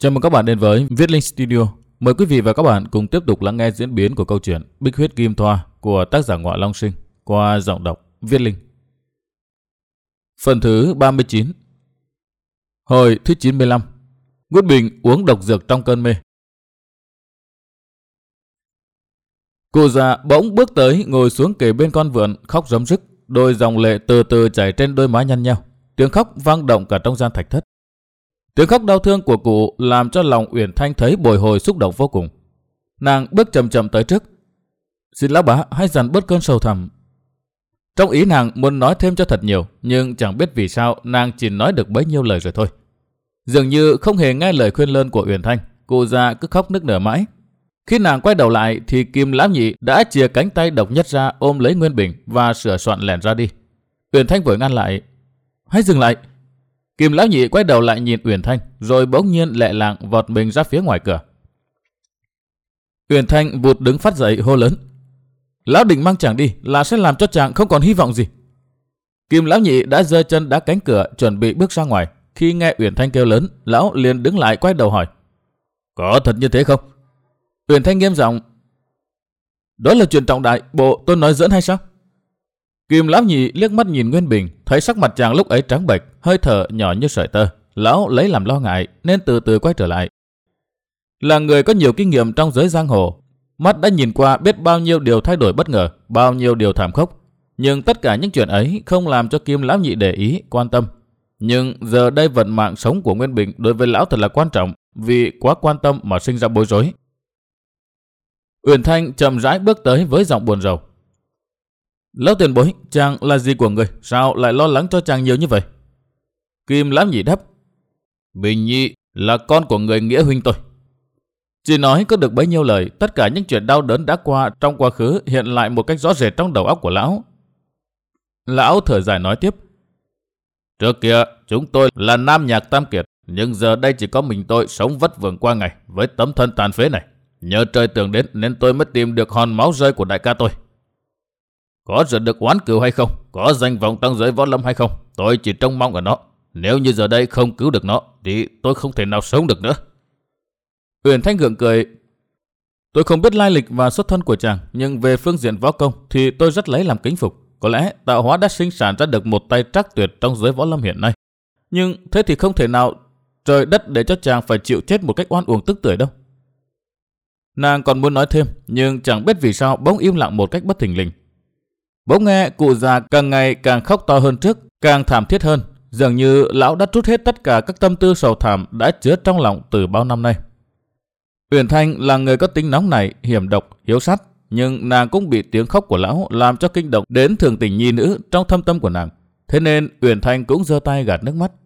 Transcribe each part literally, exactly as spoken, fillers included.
Chào mừng các bạn đến với Viết Linh Studio. Mời quý vị và các bạn cùng tiếp tục lắng nghe diễn biến của câu chuyện Bích Huyết Kim Thoa của tác giả Ngọa Long Sinh qua giọng đọc Viết Linh. Phần thứ ba mươi chín. Hồi thứ chín mươi lăm. Nguyễn Bình uống độc dược trong cơn mê. Cụ già bỗng bước tới ngồi xuống kề bên con vượn khóc rấm rức, đôi dòng lệ từ từ chảy trên đôi má nhăn nheo. Tiếng khóc vang động cả trong gian thạch thất. Tiếng khóc đau thương của cụ làm cho lòng Uyển Thanh thấy bồi hồi xúc động vô cùng. Nàng bước chậm chậm tới trước. Xin lão bá hãy dằn bớt cơn sầu thẳm. Trong ý nàng muốn nói thêm cho thật nhiều, nhưng chẳng biết vì sao nàng chỉ nói được bấy nhiêu lời rồi thôi. Dường như không hề nghe lời khuyên lơn của Uyển Thanh, cụ già cứ khóc nức nở mãi. Khi nàng quay đầu lại thì Kim Lão Nhị đã chìa cánh tay độc nhất ra ôm lấy Nguyên Bình và sửa soạn lẻn ra đi. Uyển Thanh vội ngăn lại. Hãy dừng lại. Kim Lão Nhị quay đầu lại nhìn Uyển Thanh, rồi bỗng nhiên lẹ làng vọt mình ra phía ngoài cửa. Uyển Thanh vụt đứng phát dậy hô lớn. Lão định mang chàng đi là sẽ làm cho chàng không còn hy vọng gì. Kim Lão Nhị đã giơ chân đá cánh cửa chuẩn bị bước ra ngoài. Khi nghe Uyển Thanh kêu lớn, lão liền đứng lại quay đầu hỏi. Có thật như thế không? Uyển Thanh nghiêm giọng. Đó là chuyện trọng đại, bộ tôi nói giỡn hay sao? Kim Lão Nhị liếc mắt nhìn Nguyên Bình, thấy sắc mặt chàng lúc ấy trắng bệch, hơi thở nhỏ như sợi tơ. Lão lấy làm lo ngại nên từ từ quay trở lại. Là người có nhiều kinh nghiệm trong giới giang hồ, mắt đã nhìn qua biết bao nhiêu điều thay đổi bất ngờ, bao nhiêu điều thảm khốc. Nhưng tất cả những chuyện ấy không làm cho Kim Lão Nhị để ý, quan tâm. Nhưng giờ đây vận mạng sống của Nguyên Bình đối với lão thật là quan trọng, vì quá quan tâm mà sinh ra bối rối. Uyển Thanh chậm rãi bước tới với giọng buồn rầu. Lão tiền bối, chàng là gì của người, sao lại lo lắng cho chàng nhiều như vậy? Kim Lão Nhị đáp. Bình Nhi là con của người nghĩa huynh tôi. Chỉ nói có được bấy nhiêu lời, tất cả những chuyện đau đớn đã qua trong quá khứ hiện lại một cách rõ rệt trong đầu óc của lão. Lão thở dài nói tiếp. Trước kia chúng tôi là Nam Nhạc Tam Kiệt, nhưng giờ đây chỉ có mình tôi sống vất vưởng qua ngày với tấm thân tàn phế này. Nhờ trời tưởng đến nên tôi mới tìm được hòn máu rơi của đại ca tôi. Có rửa được oán cừu hay không, có danh vọng trong giới võ lâm hay không, tôi chỉ trông mong ở nó. Nếu như giờ đây không cứu được nó thì tôi không thể nào sống được nữa. Uyển Thanh gượng cười. Tôi không biết lai lịch và xuất thân của chàng, nhưng về phương diện võ công thì tôi rất lấy làm kính phục. Có lẽ tạo hóa đã sinh sản ra được một tay trắc tuyệt trong giới võ lâm hiện nay. Nhưng thế thì không thể nào trời đất để cho chàng phải chịu chết một cách oan uổng tức tưởi đâu. Nàng còn muốn nói thêm, nhưng chẳng biết vì sao bỗng im lặng một cách bất thình lình. Bỗng nghe cụ già càng ngày càng khóc to hơn trước, càng thảm thiết hơn, dường như lão đã trút hết tất cả các tâm tư sầu thảm đã chứa trong lòng từ bao năm nay. Uyển Thanh là người có tính nóng nảy, hiểm độc, hiếu sát, nhưng nàng cũng bị tiếng khóc của lão làm cho kinh động đến thường tình nhi nữ trong thâm tâm của nàng. Thế nên Uyển Thanh cũng giơ tay gạt nước mắt.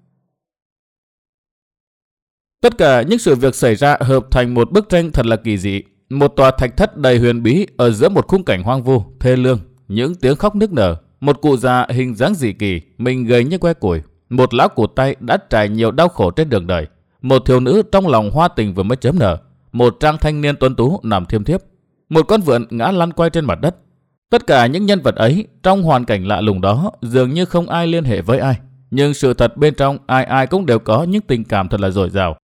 Tất cả những sự việc xảy ra hợp thành một bức tranh thật là kỳ dị. Một tòa thạch thất đầy huyền bí ở giữa một khung cảnh hoang vu, thê lương, những tiếng khóc nức nở. Một cụ già hình dáng dị kỳ, mình gầy như que củi. Một lão cụt tay đã trải nhiều đau khổ trên đường đời. Một thiếu nữ trong lòng hoa tình vừa mới chớm nở. Một trang thanh niên tuấn tú nằm thiêm thiếp. Một con vượn ngã lăn quay trên mặt đất. Tất cả những nhân vật ấy trong hoàn cảnh lạ lùng đó dường như không ai liên hệ với ai. Nhưng sự thật bên trong ai ai cũng đều có những tình cảm thật là dồi dào.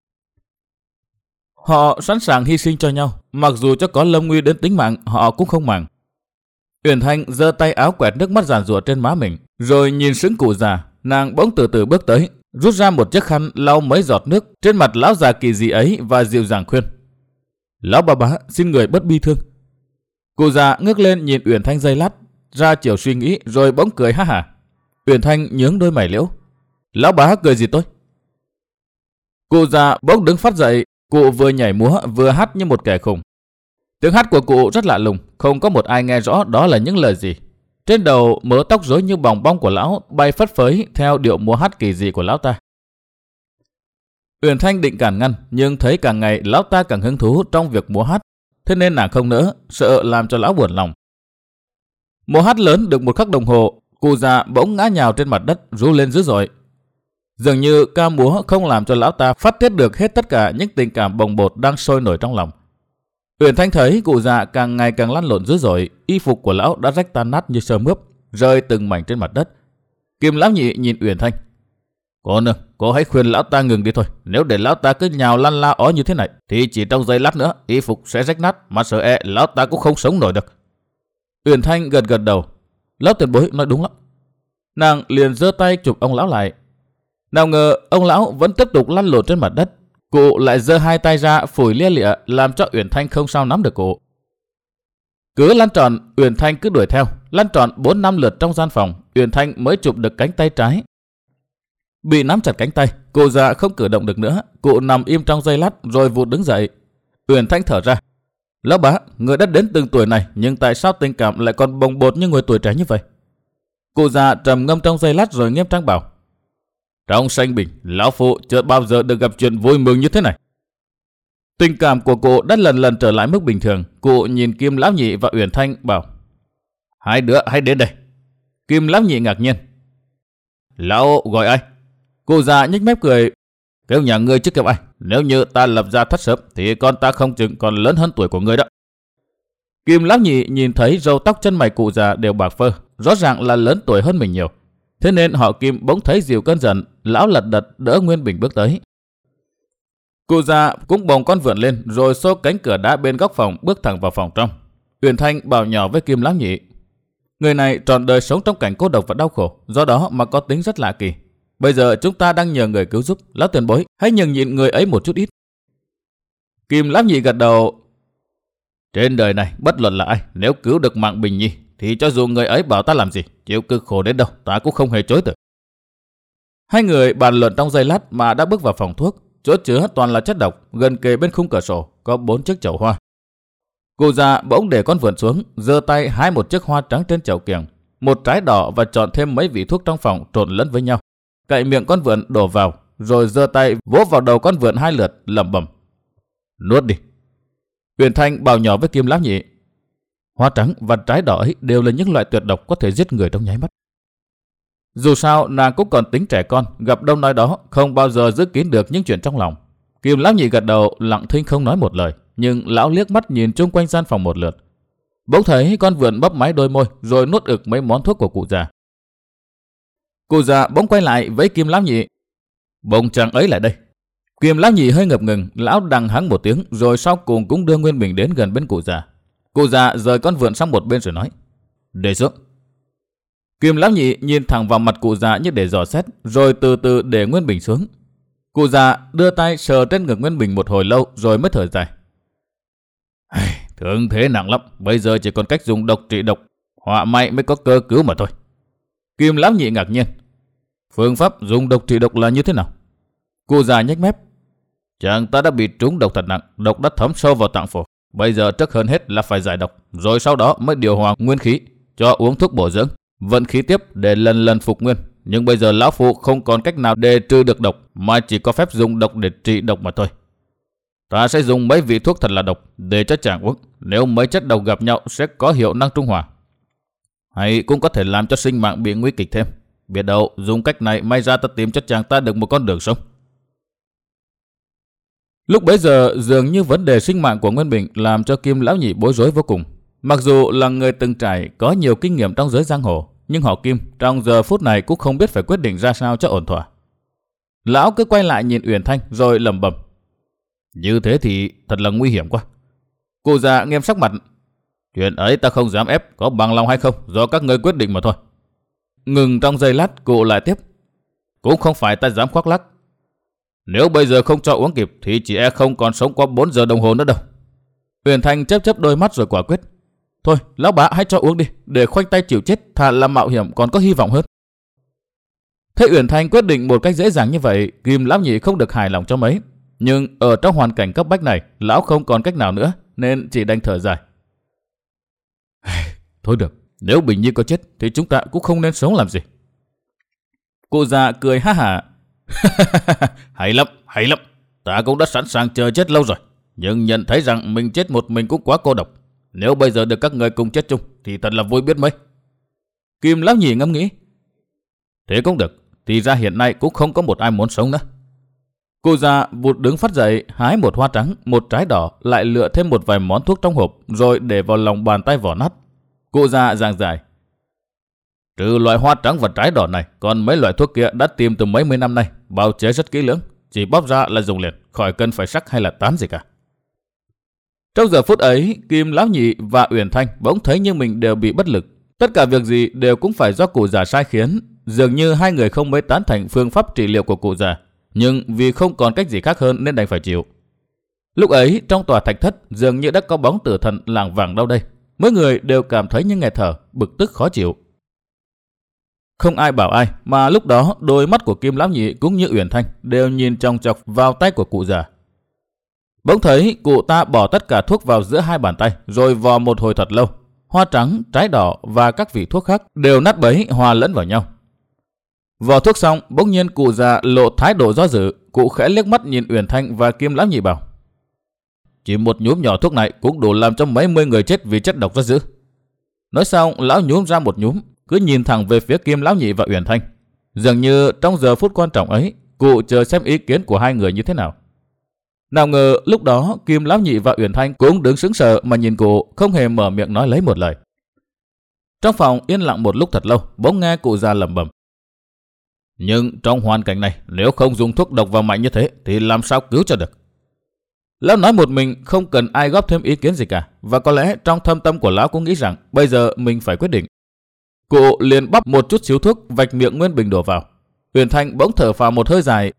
Họ sẵn sàng hy sinh cho nhau, mặc dù cho có lâm nguy đến tính mạng họ cũng không màng. Uyển Thanh giơ tay áo quẹt nước mắt giàn giụa trên má mình, rồi nhìn sững cụ già. Nàng bỗng từ từ bước tới, rút ra một chiếc khăn lau mấy giọt nước trên mặt lão già kỳ dị ấy và dịu dàng khuyên. Lão bà bá, xin người bất bi thương. Cụ già ngước lên nhìn Uyển Thanh giây lát, ra chiều suy nghĩ rồi bỗng cười ha hả. Uyển Thanh nhướng đôi mày liễu. Lão bá cười gì tôi? Cụ già bỗng đứng phát dậy, cụ vừa nhảy múa vừa hát như một kẻ khùng. Tiếng hát của cụ rất lạ lùng, không có một ai nghe rõ đó là những lời gì. Trên đầu mớ tóc rối như bòng bong của lão bay phất phới theo điệu múa hát kỳ dị của lão ta. Uyển Thanh định cản ngăn, nhưng thấy càng ngày lão ta càng hứng thú trong việc múa hát, thế nên nàng không nỡ, sợ làm cho lão buồn lòng. Múa hát lớn được một khắc đồng hồ, cụ già bỗng ngã nhào trên mặt đất, rú lên dữ dội. Dường như ca múa không làm cho lão ta phát tiết được hết tất cả những tình cảm bồng bột đang sôi nổi trong lòng. Uyển Thanh thấy cụ già càng ngày càng lăn lộn dữ dội, y phục của lão đã rách tan nát như sơ mướp, rơi từng mảnh trên mặt đất. Kim Lão Nhị nhìn Uyển Thanh. Cô nương, cô hãy khuyên lão ta ngừng đi thôi. Nếu để lão ta cứ nhào lăn la ó như thế này, thì chỉ trong giây lát nữa, y phục sẽ rách nát, mà sợ e lão ta cũng không sống nổi được. Uyển Thanh gật gật đầu. Lão tiền bối nói đúng lắm. Nàng liền giơ tay chụp ông lão lại. Nào ngờ ông lão vẫn tiếp tục lăn lộn trên mặt đất. Cụ lại giơ hai tay ra phủi lia lịa, làm cho Uyển Thanh không sao nắm được cụ. Cứ lăn tròn, Uyển Thanh cứ đuổi theo. Lăn tròn bốn năm lượt trong gian phòng, Uyển Thanh mới chụp được cánh tay trái. Bị nắm chặt cánh tay, cụ già không cử động được nữa. Cụ nằm im trong giây lát rồi vụt đứng dậy. Uyển Thanh thở ra. Lão bá, người đã đến từng tuổi này, nhưng tại sao tình cảm lại còn bồng bột như người tuổi trẻ như vậy? Cụ già trầm ngâm trong giây lát rồi nghiêm trang bảo. Trong sanh bình, lão phụ chưa bao giờ được gặp chuyện vui mừng như thế này. Tình cảm của cụ đã lần lần trở lại mức bình thường. Cụ nhìn Kim Lão Nhị và Uyển Thanh bảo. Hai đứa hãy đến đây. Kim Lão Nhị ngạc nhiên. Lão gọi ai? Cụ già nhếch mép cười. Kêu nhà ngươi chứ kêu ai. Nếu như ta lập gia thất sớm thì con ta không chừng còn lớn hơn tuổi của ngươi đó. Kim Lão Nhị nhìn thấy râu tóc chân mày cụ già đều bạc phơ, rõ ràng là lớn tuổi hơn mình nhiều. Thế nên họ Kim bỗng thấy dịu cơn giận. Lão lật đật đỡ Nguyên Bình bước tới. Cụ già cũng bồng con vượn lên rồi xô cánh cửa đá bên góc phòng bước thẳng vào phòng trong. Uyển Thanh bảo nhỏ với Kim Lão Nhị. Người này trọn đời sống trong cảnh cô độc và đau khổ, do đó mà có tính rất lạ kỳ. Bây giờ chúng ta đang nhờ người cứu giúp. Lão tiền bối, hãy nhường nhịn người ấy một chút ít. Kim Lão Nhị gật đầu. Trên đời này bất luận là ai, nếu cứu được mạng Bình Nhi thì cho dù người ấy bảo ta làm gì, chịu cực khổ đến đâu, ta cũng không hề chối từ. Hai người bàn luận trong giây lát mà đã bước vào phòng thuốc. Chỗ chứa toàn là chất độc. Gần kề bên khung cửa sổ có bốn chiếc chậu hoa. Cụ già bỗng để con vượn xuống, giơ tay hái một chiếc hoa trắng trên chậu kiềng, một trái đỏ và chọn thêm mấy vị thuốc trong phòng trộn lẫn với nhau. Cậy miệng con vượn đổ vào, rồi giơ tay vỗ vào đầu con vượn hai lượt, lẩm bẩm. Nuốt đi. Uyển Thanh bảo nhỏ với Kim Lão Nhị. Hoa trắng và trái đỏ ấy đều là những loại tuyệt độc có thể giết người trong nháy mắt. Dù sao nàng cũng còn tính trẻ con, gặp đông nói đó, không bao giờ giữ kín được những chuyện trong lòng. Kim Lão Nhị gật đầu, lặng thinh không nói một lời, nhưng lão liếc mắt nhìn chung quanh gian phòng một lượt. Bỗng thấy con vượn bấp máy đôi môi, rồi nuốt ực mấy món thuốc của cụ già. Cụ già bỗng quay lại với Kim Lão Nhị. Bỗng chàng ấy lại đây. Kim Lão Nhị hơi ngập ngừng, lão đằng hắng một tiếng, rồi sau cùng cũng đưa Nguyên Bình đến gần bên cụ già. Cụ già rời con vượn sang một bên rồi nói. Để xuống. Kim Lão Nhị nhìn thẳng vào mặt cụ già như để dò xét, rồi từ từ để Nguyên Bình xuống. Cụ già đưa tay sờ trên ngực Nguyên Bình một hồi lâu rồi mới thở dài. Thương thế nặng lắm, bây giờ chỉ còn cách dùng độc trị độc, họa may mới có cơ cứu mà thôi. Kim Lão Nhị ngạc nhiên. Phương pháp dùng độc trị độc là như thế nào? Cụ già nhếch mép. Chàng ta đã bị trúng độc thật nặng, độc đã thấm sâu vào tạng phổi. Bây giờ trước hơn hết là phải giải độc, rồi sau đó mới điều hòa nguyên khí, cho uống thuốc bổ dưỡng, vận khí tiếp để lần lần phục nguyên. Nhưng bây giờ lão phụ không còn cách nào để trừ được độc, mà chỉ có phép dùng độc để trị độc mà thôi. Ta sẽ dùng mấy vị thuốc thật là độc để cho chàng uống. Nếu mấy chất độc gặp nhau sẽ có hiệu năng trung hòa, hay cũng có thể làm cho sinh mạng bị nguy kịch thêm. Biết đâu dùng cách này may ra ta tìm cho chàng ta được một con đường sống. Lúc bấy giờ dường như vấn đề sinh mạng của Nguyên Bình làm cho Kim Lão Nhị bối rối vô cùng. Mặc dù là người từng trải, có nhiều kinh nghiệm trong giới giang hồ, nhưng họ Kim trong giờ phút này cũng không biết phải quyết định ra sao cho ổn thỏa. Lão cứ quay lại nhìn Uyển Thanh rồi lẩm bẩm. Như thế thì thật là nguy hiểm quá. Cụ già nghiêm sắc mặt. Chuyện ấy ta không dám ép, có bằng lòng hay không do các ngươi quyết định mà thôi. Ngừng trong giây lát, cụ lại tiếp. Cũng không phải ta dám khoác lác. Nếu bây giờ không cho uống kịp thì chị e không còn sống qua bốn giờ đồng hồ nữa đâu. Uyển Thanh chớp chớp đôi mắt rồi quả quyết. Thôi, lão bá hãy cho uống đi, để khoanh tay chịu chết, thà là mạo hiểm còn có hy vọng hơn. Thế Uyển Thanh quyết định một cách dễ dàng như vậy, Kim Lão Nhị không được hài lòng cho mấy. Nhưng ở trong hoàn cảnh cấp bách này, lão không còn cách nào nữa, nên chỉ đành thở dài. Thôi được, nếu Bình Nhi có chết thì chúng ta cũng không nên sống làm gì. Cụ già cười ha hả. Hay lắm, hay lắm. Ta cũng đã sẵn sàng chờ chết lâu rồi. Nhưng nhận thấy rằng mình chết một mình cũng quá cô độc. Nếu bây giờ được các người cùng chết chung thì thật là vui biết mấy. Kim Lão Nhị ngẫm nghĩ. Thế cũng được, thì ra hiện nay cũng không có một ai muốn sống nữa. Cụ già vụt đứng phát dậy, hái một hoa trắng, một trái đỏ, lại lựa thêm một vài món thuốc trong hộp, rồi để vào lòng bàn tay vỏ nát. Cụ già giảng giải. Trừ loại hoa trắng và trái đỏ này, còn mấy loại thuốc kia đã tìm từ mấy mươi năm nay, bào chế rất kỹ lưỡng, chỉ bóp ra là dùng liền, khỏi cần phải sắc hay là tán gì cả. Trong giờ phút ấy, Kim Lão Nhị và Uyển Thanh bỗng thấy như mình đều bị bất lực. Tất cả việc gì đều cũng phải do cụ già sai khiến. Dường như hai người không mấy tán thành phương pháp trị liệu của cụ già, nhưng vì không còn cách gì khác hơn nên đành phải chịu. Lúc ấy, trong tòa thạch thất dường như đã có bóng tử thần lảng vảng đâu đây. Mỗi người đều cảm thấy như nghẹt thở, bực tức khó chịu. Không ai bảo ai, mà lúc đó đôi mắt của Kim Lão Nhị cũng như Uyển Thanh đều nhìn chòng chọc vào tay của cụ già. Bỗng thấy cụ ta bỏ tất cả thuốc vào giữa hai bàn tay, rồi vò một hồi thật lâu. Hoa trắng, trái đỏ và các vị thuốc khác đều nát bấy hòa lẫn vào nhau. Vò thuốc xong, bỗng nhiên cụ già lộ thái độ do dự. Cụ khẽ liếc mắt nhìn Uyển Thanh và Kim Lão Nhị bảo: chỉ một nhúm nhỏ thuốc này cũng đủ làm cho mấy mươi người chết vì chất độc rất dữ. Nói xong, lão nhúm ra một nhúm, cứ nhìn thẳng về phía Kim Lão Nhị và Uyển Thanh. Dường như trong giờ phút quan trọng ấy, cụ chờ xem ý kiến của hai người như thế nào. Nào ngờ lúc đó Kim Lão Nhị và Uyển Thanh cũng đứng sững sờ mà nhìn cụ, không hề mở miệng nói lấy một lời. Trong phòng yên lặng một lúc thật lâu, bỗng nghe cụ già lẩm bẩm: nhưng trong hoàn cảnh này, nếu không dùng thuốc độc vào mạnh như thế thì làm sao cứu cho được. Lão nói một mình, không cần ai góp thêm ý kiến gì cả, và có lẽ trong thâm tâm của lão cũng nghĩ rằng bây giờ mình phải quyết định. Cụ liền bắp một chút xíu thuốc vạch miệng Nguyên Bình đổ vào. Uyển Thanh bỗng thở phào một hơi dài.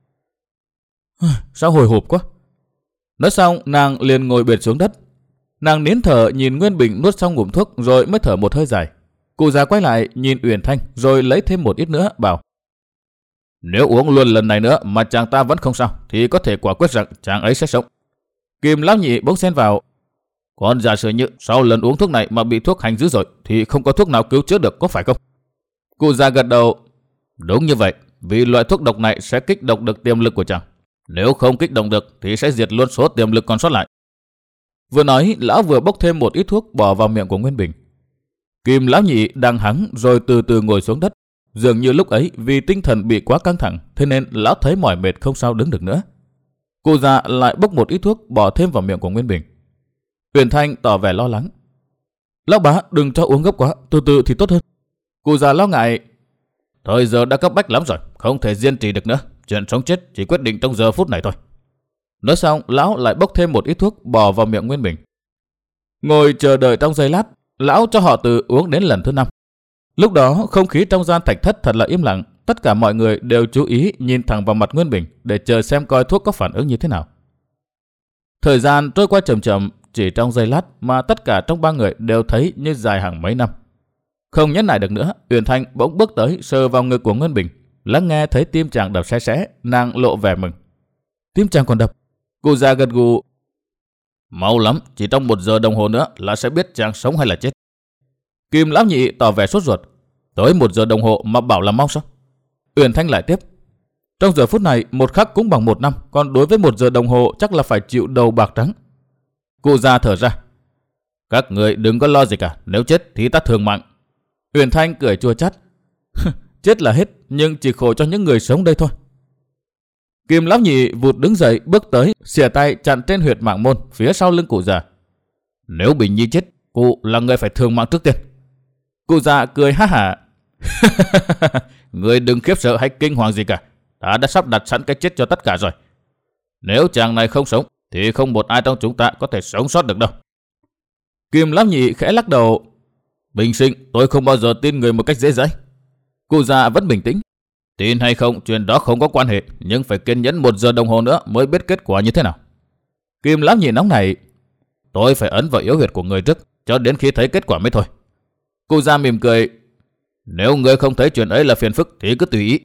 Sao hồi hộp quá. Nói xong, nàng liền ngồi bệt xuống đất. Nàng nín thở nhìn Nguyên Bình nuốt xong ngụm thuốc rồi mới thở một hơi dài. Cụ già quay lại nhìn Uyển Thanh rồi lấy thêm một ít nữa, bảo: nếu uống luôn lần này nữa mà chàng ta vẫn không sao thì có thể quả quyết rằng chàng ấy sẽ sống. Kim Lão Nhị bỗng xen vào: còn giả sử như sau lần uống thuốc này mà bị thuốc hành dữ rồi thì không có thuốc nào cứu chữa được, có phải không? Cụ già gật đầu: đúng như vậy, vì loại thuốc độc này sẽ kích động được tiềm lực của chàng. Nếu không kích động được thì sẽ diệt luôn số tiềm lực còn sót lại. Vừa nói, lão vừa bốc thêm một ít thuốc bỏ vào miệng của Nguyên Bình. Kim Lão Nhị đang hắng rồi từ từ ngồi xuống đất. Dường như lúc ấy vì tinh thần bị quá căng thẳng, thế nên lão thấy mỏi mệt không sao đứng được nữa. Cụ già lại bốc một ít thuốc bỏ thêm vào miệng của Nguyên Bình. Uyển Thanh tỏ vẻ lo lắng: lão bá, đừng cho uống gấp quá, từ từ thì tốt hơn. Cụ già lo ngại: thời giờ đã cấp bách lắm rồi, không thể diên trì được nữa. Chuyện sống chết chỉ quyết định trong giờ phút này thôi. Nói xong, lão lại bốc thêm một ít thuốc bỏ vào miệng Nguyên Bình. Ngồi chờ đợi trong giây lát, lão cho họ từ uống đến lần thứ năm. Lúc đó không khí trong gian thạch thất thật là im lặng. Tất cả mọi người đều chú ý nhìn thẳng vào mặt Nguyên Bình để chờ xem coi thuốc có phản ứng như thế nào. Thời gian trôi qua chậm chậm, chỉ trong giây lát mà tất cả trong ba người đều thấy như dài hàng mấy năm. Không nhẫn nại được nữa, Uyển Thanh bỗng bước tới sờ vào ngực của Nguyên Bình, lắng nghe thấy tim chàng đập xé xé, nàng lộ vẻ mừng. Tim chàng còn đập? Cụ già gật gù: mau lắm, chỉ trong một giờ đồng hồ nữa là sẽ biết chàng sống hay là chết. Kim Lão Nhị tỏ vẻ sốt ruột: tới một giờ đồng hồ mà bảo là mau sao? Uyển Thanh lại tiếp: trong giờ phút này một khắc cũng bằng một năm, còn đối với một giờ đồng hồ chắc là phải chịu đầu bạc trắng. Cụ già thở ra: các người đừng có lo gì cả, nếu chết thì ta thường mạng. Uyển Thanh cười chua chát: chết là hết, nhưng chỉ khổ cho những người sống đây thôi. Kim Lão Nhị vụt đứng dậy bước tới, xìa tay chặn trên huyệt mạng môn phía sau lưng cụ già. Nếu Bình Nhi chết, cụ là người phải thường mạng trước tiên. Cụ già cười ha hả: người đừng khiếp sợ hay kinh hoàng gì cả, ta đã sắp đặt sẵn cái chết cho tất cả rồi. Nếu chàng này không sống thì không một ai trong chúng ta có thể sống sót được đâu. Kim Lão Nhị khẽ lắc đầu: bình sinh, tôi không bao giờ tin người một cách dễ dãi. Cụ già vẫn bình tĩnh: tin hay không chuyện đó không có quan hệ, nhưng phải kiên nhẫn một giờ đồng hồ nữa mới biết kết quả như thế nào. Kim Lão Nhị nóng nảy: tôi phải ấn vào yếu huyệt của người trước, cho đến khi thấy kết quả mới thôi. Cụ già mỉm cười: nếu người không thấy chuyện ấy là phiền phức thì cứ tùy ý.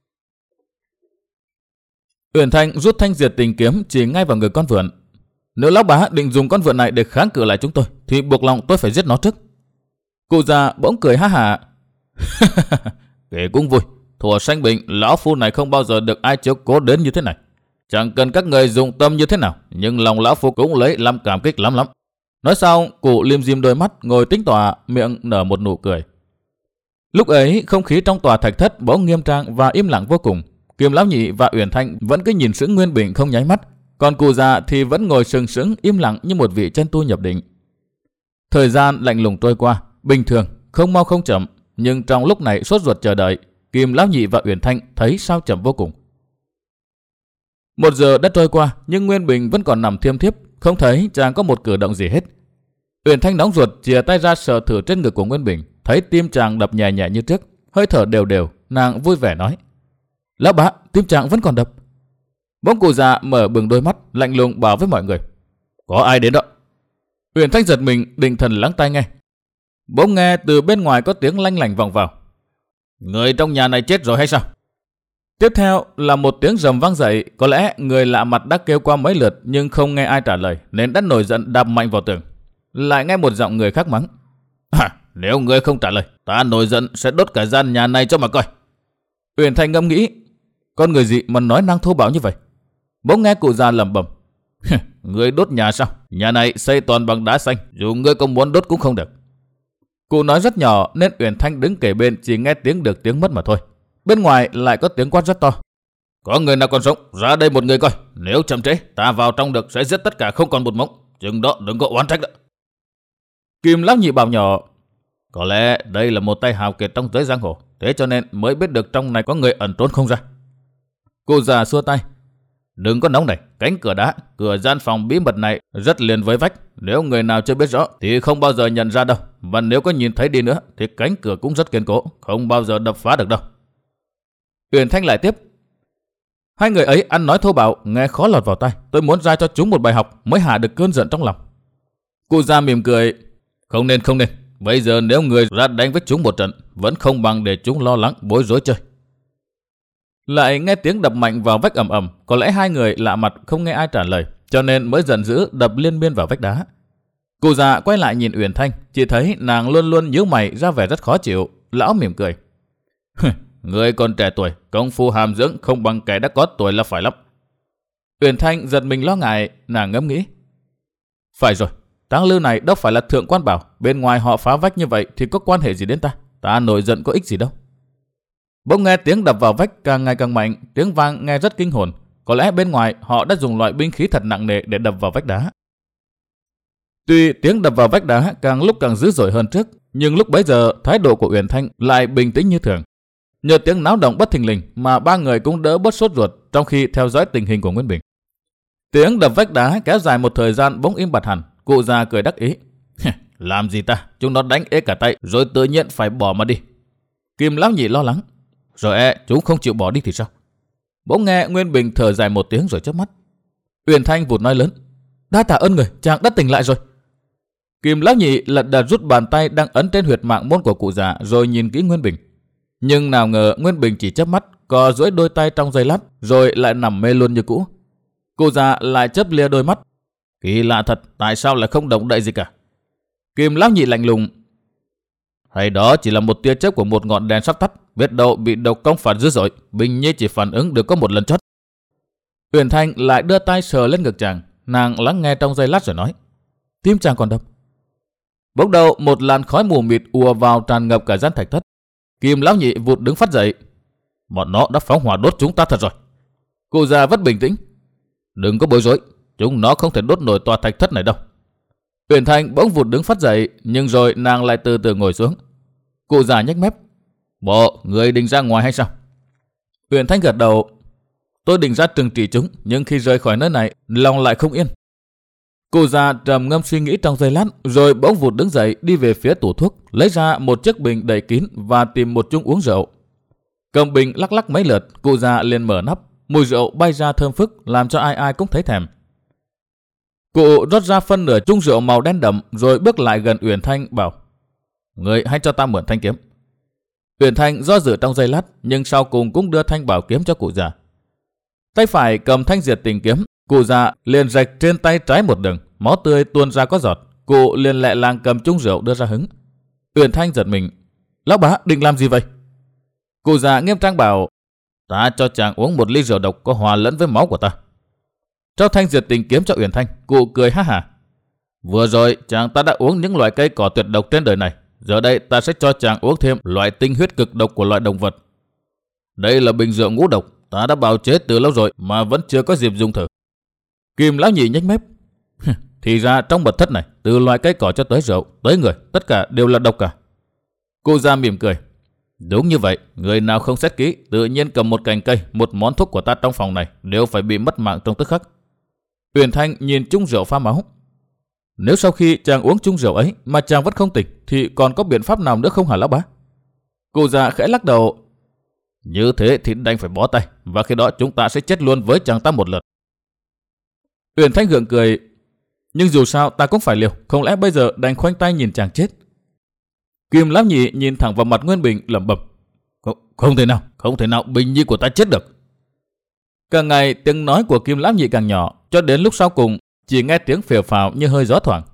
Uyển Thanh rút thanh diệt tình kiếm chỉ ngay vào người con vượn. Nếu lão bá định dùng con vượn này để kháng cự lại chúng tôi thì buộc lòng tôi phải giết nó trước. Cụ già bỗng cười ha hả: kể cũng vui, thuở sanh bình lão phu này không bao giờ được ai chiếu cố đến như thế này. Chẳng cần các người dụng tâm như thế nào, nhưng lòng lão phu cũng lấy làm cảm kích lắm lắm. Nói xong, cụ liêm diêm đôi mắt ngồi tĩnh tọa, miệng nở một nụ cười. Lúc ấy không khí trong tòa thạch thất bỗng nghiêm trang và im lặng vô cùng. Kim Lão Nhị và Uyển Thanh vẫn cứ nhìn sững Nguyên Bình không nháy mắt, còn cụ già thì vẫn ngồi sừng sững im lặng như một vị chân tu nhập định. Thời gian lạnh lùng trôi qua, bình thường, không mau không chậm. nhưng trong lúc này sốt ruột chờ đợi, Kim Lão Nhị và Uyển Thanh thấy sao chậm vô cùng. Một giờ đã trôi qua, nhưng Nguyên Bình vẫn còn nằm thiêm thiếp, không thấy chàng có một cử động gì hết. Uyển Thanh nóng ruột chìa tay ra sờ thử trên ngực của Nguyên Bình, thấy tim chàng đập nhẹ nhẹ như trước, hơi thở đều đều, nàng vui vẻ nói: Lão bá, tim chàng vẫn còn đập. Bỗng cụ già mở bừng đôi mắt, lạnh lùng bảo với mọi người: Có ai đến đó? Uyển Thanh giật mình, định thần lắng tai nghe. Bỗng nghe từ bên ngoài có tiếng lanh lảnh vọng vào: Người trong nhà này chết rồi hay sao? Tiếp theo là một tiếng rầm vang dậy, có lẽ người lạ mặt đã kêu qua mấy lượt nhưng không nghe ai trả lời nên đã nổi giận đạp mạnh vào tường. Lại nghe một giọng người khác mắng: À, nếu ngươi không trả lời, ta nổi giận sẽ đốt cả gian nhà này cho mà coi. Uyển Thanh ngẫm nghĩ, con người gì mà nói năng thô bạo như vậy? Bỗng nghe cụ già lẩm bẩm: Ngươi đốt nhà sao? Nhà này xây toàn bằng đá xanh, dù ngươi có muốn đốt cũng không được. Cụ nói rất nhỏ nên Uyển Thanh đứng kề bên chỉ nghe tiếng được tiếng mất mà thôi. Bên ngoài lại có tiếng quát rất to: Có người nào còn sống, ra đây một người coi. Nếu chậm trễ, ta vào trong được sẽ giết tất cả không còn một mống. Chừng đó đừng có oán trách đó. Kim Lão Nhị bảo nhỏ: Có lẽ đây là một tay hào kiệt trong giới giang hồ, thế cho nên mới biết được trong này có người ẩn trốn không ra. Cụ già xua tay: Đừng có nóng này, cánh cửa đá, cửa gian phòng bí mật này rất liền với vách. Nếu người nào chưa biết rõ thì không bao giờ nhận ra đâu. Và nếu có nhìn thấy đi nữa thì cánh cửa cũng rất kiên cố, không bao giờ đập phá được đâu. Uyển Thanh lại tiếp: Hai người ấy ăn nói thô bạo, nghe khó lọt vào tai. Tôi muốn ra cho chúng một bài học mới hạ được cơn giận trong lòng. Cụ già mỉm cười: Không nên, không nên. Bây giờ nếu người ra đánh với chúng một trận, vẫn không bằng để chúng lo lắng bối rối chơi. Lại nghe tiếng đập mạnh vào vách ầm ầm, có lẽ hai người lạ mặt không nghe ai trả lời, cho nên mới giận dữ đập liên miên vào vách đá. Cụ già quay lại nhìn Uyển Thanh, chỉ thấy nàng luôn luôn nhíu mày ra vẻ rất khó chịu. Lão mỉm cười: Người còn trẻ tuổi, công phu hàm dưỡng không bằng kẻ đã có tuổi là phải lắm. Uyển Thanh giật mình lo ngại, nàng ngẫm nghĩ: Phải rồi, Tráng Lư này đâu phải là thượng quan bảo, bên ngoài họ phá vách như vậy thì có quan hệ gì đến ta? Ta nổi giận có ích gì đâu. Bỗng nghe tiếng đập vào vách càng ngày càng mạnh, tiếng vang nghe rất kinh hồn. Có lẽ bên ngoài họ đã dùng loại binh khí thật nặng nề để đập vào vách đá. Tuy tiếng đập vào vách đá càng lúc càng dữ dội hơn trước, nhưng lúc bấy giờ thái độ của Uyển Thanh lại bình tĩnh như thường. Nhờ tiếng náo động bất thình lình mà ba người cũng đỡ bớt sốt ruột trong khi theo dõi tình hình của Nguyên Bình. Tiếng đập vách đá kéo dài một thời gian bỗng im bặt hẳn. Cụ già cười đắc ý: Làm gì ta, chúng nó đánh ế cả tay rồi tự nhiên phải bỏ mà đi. Kim Lão Nhị lo lắng: Rồi e, chúng không chịu bỏ đi thì sao? Bỗng nghe Nguyên Bình thở dài một tiếng rồi chớp mắt. Uyển Thanh vụt nói lớn: Đa tạ ơn người, chàng đã tỉnh lại rồi. Kim Lão Nhị lật đật rút bàn tay đang ấn trên huyệt mạng môn của cụ già rồi nhìn kỹ Nguyên Bình. Nhưng nào ngờ Nguyên Bình chỉ chớp mắt, co duỗi đôi tay trong giây lát rồi lại nằm mê luôn như cũ. Cụ già lại chớp lia đôi mắt: Kỳ lạ thật, tại sao lại không động đậy gì cả? Kim Lão Nhị lạnh lùng: Hay đó chỉ là một tia chớp của một ngọn đèn sắp tắt, biết đâu bị độc công phản dữ dội, Bình Nhi chỉ phản ứng được có một lần chót. Uyển Thanh lại đưa tay sờ lên ngực chàng, nàng lắng nghe trong giây lát rồi nói: Tim chàng còn đập. Bỗng đầu một làn khói mù mịt ùa vào tràn ngập cả gian thạch thất. Kim Lão Nhị vụt đứng phát dậy: Bọn nó đã phóng hỏa đốt chúng ta thật rồi. Cụ già vẫn bình tĩnh: Đừng có bối rối, chúng nó không thể đốt nổi tòa thạch thất này đâu. Uyển Thanh bỗng vụt đứng phát dậy, nhưng rồi nàng lại từ từ ngồi xuống. Cụ già nhếch mép: Bộ, người định ra ngoài hay sao? Uyển Thanh gật đầu: Tôi định ra trừng trị chúng, nhưng khi rời khỏi nơi này, lòng lại không yên. Cụ già trầm ngâm suy nghĩ trong giây lát, rồi bỗng vụt đứng dậy đi về phía tủ thuốc, lấy ra một chiếc bình đầy kín và tìm một chung uống rượu. Cầm bình lắc lắc mấy lượt, cụ già liền mở nắp, mùi rượu bay ra thơm phức, làm cho ai ai cũng thấy thèm. Cụ rót ra phân nửa chung rượu màu đen đậm, rồi bước lại gần Uyển Thanh bảo: Người hãy cho ta mượn thanh kiếm. Uyển Thanh do dự trong giây lát, nhưng sau cùng cũng đưa thanh bảo kiếm cho cụ già. Tay phải cầm thanh diệt tình kiếm, cụ già liền rạch trên tay trái một đường, máu tươi tuôn ra có giọt. Cụ liền lẹ làng cầm chung rượu đưa ra hứng. Uyển Thanh giật mình: Lão bá định làm gì vậy? Cụ già nghiêm trang bảo: Ta cho chàng uống một ly rượu độc có hòa lẫn với máu của ta. Trao thanh diệt tình kiếm cho Uyển Thanh, cụ cười ha hả: Vừa rồi chàng ta đã uống những loại cây cỏ tuyệt độc trên đời này, giờ đây ta sẽ cho chàng uống thêm loại tinh huyết cực độc của loại động vật. Đây là bình rượu ngũ độc, ta đã bào chế từ lâu rồi mà vẫn chưa có dịp dùng thử. Kim Lão Nhị nhếch mép: Thì ra trong mật thất này, từ loại cây cỏ cho tới rượu, tới người, tất cả đều là độc cả. Cô già mỉm cười: Đúng như vậy, người nào không xét kỹ, tự nhiên cầm một cành cây, một món thuốc của ta trong phòng này đều phải bị mất mạng trong tức khắc. Uyển Thanh nhìn chung rượu pha máu. Nếu sau khi chàng uống chung rượu ấy mà chàng vẫn không tỉnh, thì còn có biện pháp nào nữa không hả lão bá? Cụ già khẽ lắc đầu. Như thế thì đành phải bó tay, và khi đó chúng ta sẽ chết luôn với chàng ta một lượt. Uyển Thanh gượng cười. Nhưng dù sao ta cũng phải liều, không lẽ bây giờ đành khoanh tay nhìn chàng chết? Kim Lão Nhị nhìn thẳng vào mặt Nguyên Bình lẩm bẩm. Không, không thể nào, không thể nào Bình Nhi của ta chết được. Càng ngày tiếng nói của Kim Lão Nhị càng nhỏ, cho đến lúc sau cùng chỉ nghe tiếng phèo phào như hơi gió thoảng.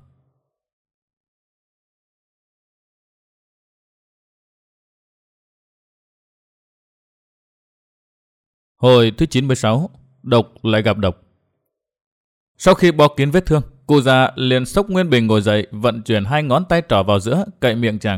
Hồi thứ chín mươi sáu, độc lại gặp độc. Sau khi bó kín vết thương, cụ già liền xốc Nguyên Bình ngồi dậy, vận chuyển hai ngón tay trỏ vào giữa, cậy miệng chàng.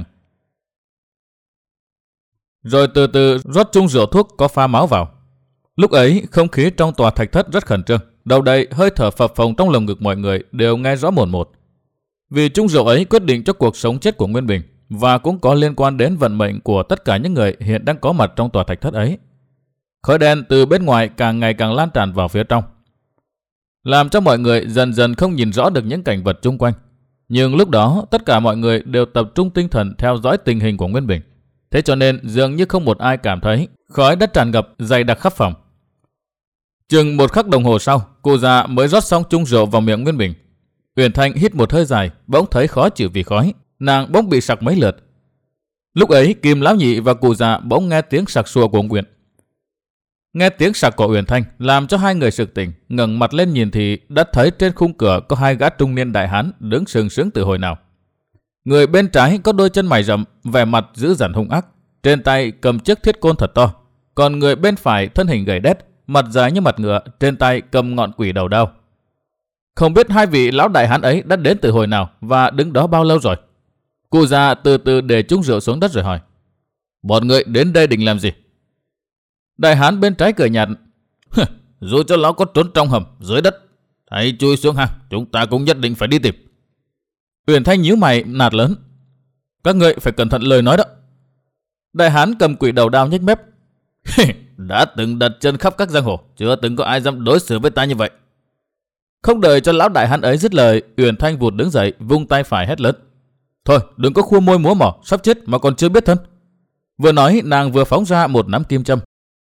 Rồi từ từ rót chung rượu thuốc có pha máu vào. Lúc ấy không khí trong tòa thạch thất rất khẩn trương, đầu đầy hơi thở phập phồng trong lồng ngực mọi người đều nghe rõ một một. Vì chung rượu ấy quyết định cho cuộc sống chết của Nguyên Bình, và cũng có liên quan đến vận mệnh của tất cả những người hiện đang có mặt trong tòa thạch thất ấy. Khói đen từ bên ngoài càng ngày càng lan tràn vào phía trong, làm cho mọi người dần dần không nhìn rõ được những cảnh vật chung quanh. Nhưng lúc đó tất cả mọi người đều tập trung tinh thần theo dõi tình hình của Nguyên Bình. Thế cho nên dường như không một ai cảm thấy khói đã tràn ngập dày đặc khắp phòng. Chừng một khắc đồng hồ sau, cụ già mới rót xong chung rượu vào miệng Nguyên Bình. Uyển Thanh hít một hơi dài, bỗng thấy khó chịu vì khói, nàng bỗng bị sặc mấy lượt. Lúc ấy Kim Lão Nhị và cụ già bỗng nghe tiếng sặc sùa của Uyển. Nghe tiếng sặc của Uyển Thanh làm cho hai người sực tỉnh, ngẩng mặt lên nhìn thì đã thấy trên khung cửa có hai gã trung niên đại hán đứng sừng sững từ hồi nào. Người bên trái có đôi chân mày rậm, vẻ mặt dữ dằn hung ác, trên tay cầm chiếc thiết côn thật to. Còn người bên phải thân hình gầy đét, mặt dài như mặt ngựa, trên tay cầm ngọn quỷ đầu đao. Không biết hai vị lão đại hán ấy đã đến từ hồi nào và đứng đó bao lâu rồi. Cụ già từ từ để chung rượu xuống đất rồi hỏi. Bọn người đến đây định làm gì? Đại hán bên trái cười nhạt. Dù cho lão có trốn trong hầm, dưới đất, hãy chui xuống hang, chúng ta cũng nhất định phải đi tìm. Uyển Thanh nhíu mày nạt lớn. Các ngươi phải cẩn thận lời nói đó. Đại hán cầm quỷ đầu đao nhếch mép. Đã từng đặt chân khắp các giang hồ, chưa từng có ai dám đối xử với ta như vậy. Không đợi cho lão đại hán ấy dứt lời, Uyển Thanh vụt đứng dậy, vung tay phải hét lớn. Thôi, đừng có khua môi múa mỏ, sắp chết mà còn chưa biết thân. Vừa nói, nàng vừa phóng ra một nắm kim châm.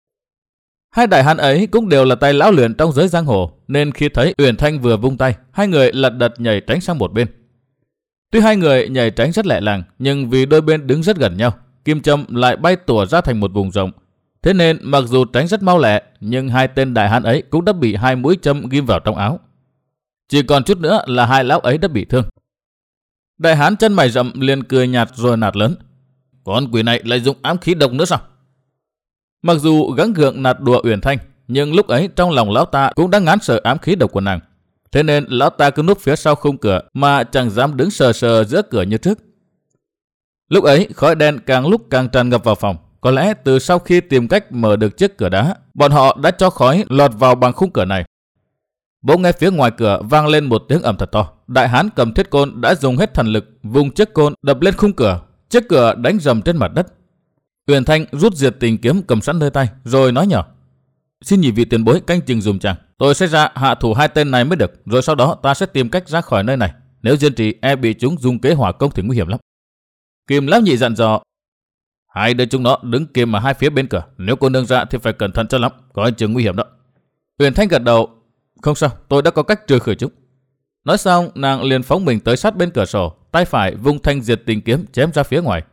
Hai đại hán ấy cũng đều là tay lão luyện trong giới giang hồ, nên khi thấy Uyển Thanh vừa vung tay, hai người lật đật nhảy tránh sang một bên. Tuy hai người nhảy tránh rất lẹ làng, nhưng vì đôi bên đứng rất gần nhau, kim châm lại bay tủa ra thành một vùng rộng. Thế nên mặc dù tránh rất mau lẹ, nhưng hai tên đại hán ấy cũng đã bị hai mũi châm ghim vào trong áo. Chỉ còn chút nữa là hai lão ấy đã bị thương. Đại hán chân mày rậm liền cười nhạt rồi nạt lớn. Con quỷ này lại dùng ám khí độc nữa sao? Mặc dù gắng gượng nạt đùa Uyển Thanh, nhưng lúc ấy trong lòng lão ta cũng đã ngán sợ ám khí độc của nàng. Thế nên lão ta cứ núp phía sau khung cửa mà chẳng dám đứng sờ sờ giữa cửa như trước. Lúc ấy khói đen càng lúc càng tràn ngập vào phòng. Có lẽ từ sau khi tìm cách mở được chiếc cửa đá, bọn họ đã cho khói lọt vào bằng khung cửa này. Bỗng nghe phía ngoài cửa vang lên một tiếng ầm thật to. Đại hán cầm thiết côn đã dùng hết thần lực vùng chiếc côn đập lên khung cửa. Chiếc cửa đánh rầm trên mặt đất. Uyển Thanh rút diệt tình kiếm cầm sẵn nơi tay rồi nói nhỏ. Xin nhị vị tiền bối canh chừng dùm chàng. Tôi sẽ ra hạ thủ hai tên này mới được. Rồi sau đó ta sẽ tìm cách ra khỏi nơi này. Nếu diên trì e bị chúng dùng kế hỏa công thì nguy hiểm lắm. Kim Lão Nhị dặn dò. Hai đứa chúng nó đứng kiềm ở hai phía bên cửa. Nếu cô nương ra thì phải cẩn thận cho lắm, coi chừng nguy hiểm đó. Uyển Thanh gật đầu. Không sao, tôi đã có cách trừ khử chúng. Nói xong, nàng liền phóng mình tới sát bên cửa sổ, tay phải vung thanh diệt tình kiếm chém ra phía ngoài.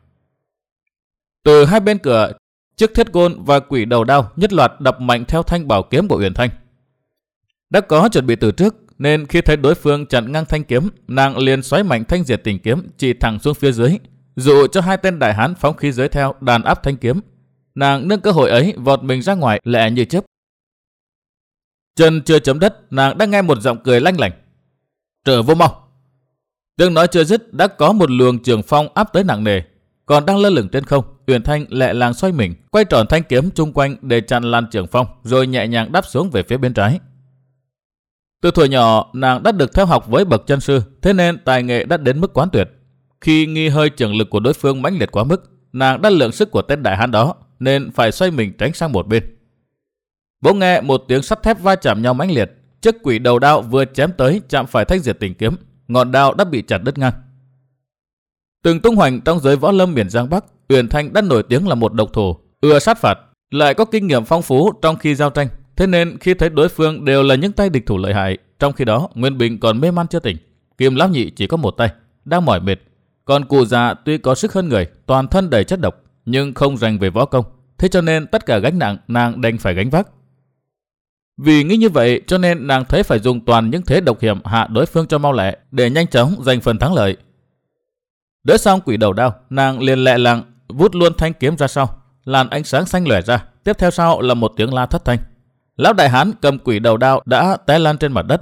Từ hai bên cửa, chiếc thiết côn và quỷ đầu đao nhất loạt đập mạnh theo thanh bảo kiếm của Uyển Thanh. Đã có chuẩn bị từ trước, nên khi thấy đối phương chặn ngang thanh kiếm, nàng liền xoáy mạnh thanh diệt tình kiếm chỉ thẳng xuống phía dưới, dụ cho hai tên đại hán phóng khí dưới theo đàn áp thanh kiếm. Nàng nương cơ hội ấy vọt mình ra ngoài lẹ như chớp. Chân chưa chấm đất, nàng đã nghe một giọng cười lanh lảnh. Trở vô mau. Tiếng nói chưa dứt đã có một luồng trường phong áp tới nặng nề. Còn đang lơ lửng trên không, Uyển Thanh lẹ làng xoay mình, quay tròn thanh kiếm chung quanh để chặn làn trường phong, rồi nhẹ nhàng đáp xuống về phía bên trái. Từ thuở nhỏ, nàng đã được theo học với bậc chân sư, thế nên tài nghệ đã đến mức quán tuyệt. Khi nghi hơi trường lực của đối phương mãnh liệt quá mức, nàng đã lượng sức của tên đại hán đó, nên phải xoay mình tránh sang một bên. Bỗng nghe một tiếng sắt thép va chạm nhau mãnh liệt, chiếc quỷ đầu đao vừa chém tới chạm phải thanh diệt tình kiếm, ngọn đao đã bị chặt đứt ngang. Từng tung hoành trong giới võ lâm miền Giang Bắc, Uyển Thanh đã nổi tiếng là một độc thủ, ưa sát phạt, lại có kinh nghiệm phong phú trong khi giao tranh. Thế nên khi thấy đối phương đều là những tay địch thủ lợi hại, trong khi đó Nguyên Bình còn mê man chưa tỉnh, Kim Lão Nhị chỉ có một tay, đang mỏi mệt, còn cụ già tuy có sức hơn người, toàn thân đầy chất độc, nhưng không rành về võ công, thế cho nên tất cả gánh nặng nàng đành phải gánh vác. Vì nghĩ như vậy cho nên nàng thấy phải dùng toàn những thế độc hiểm hạ đối phương cho mau lẹ để nhanh chóng giành phần thắng lợi. Đỡ xong quỷ đầu đao, nàng liền lẹ làng vút luôn thanh kiếm ra sau, làn ánh sáng xanh lòe ra. Tiếp theo sau là một tiếng la thất thanh. Lão đại hán cầm quỷ đầu đao đã té lăn trên mặt đất.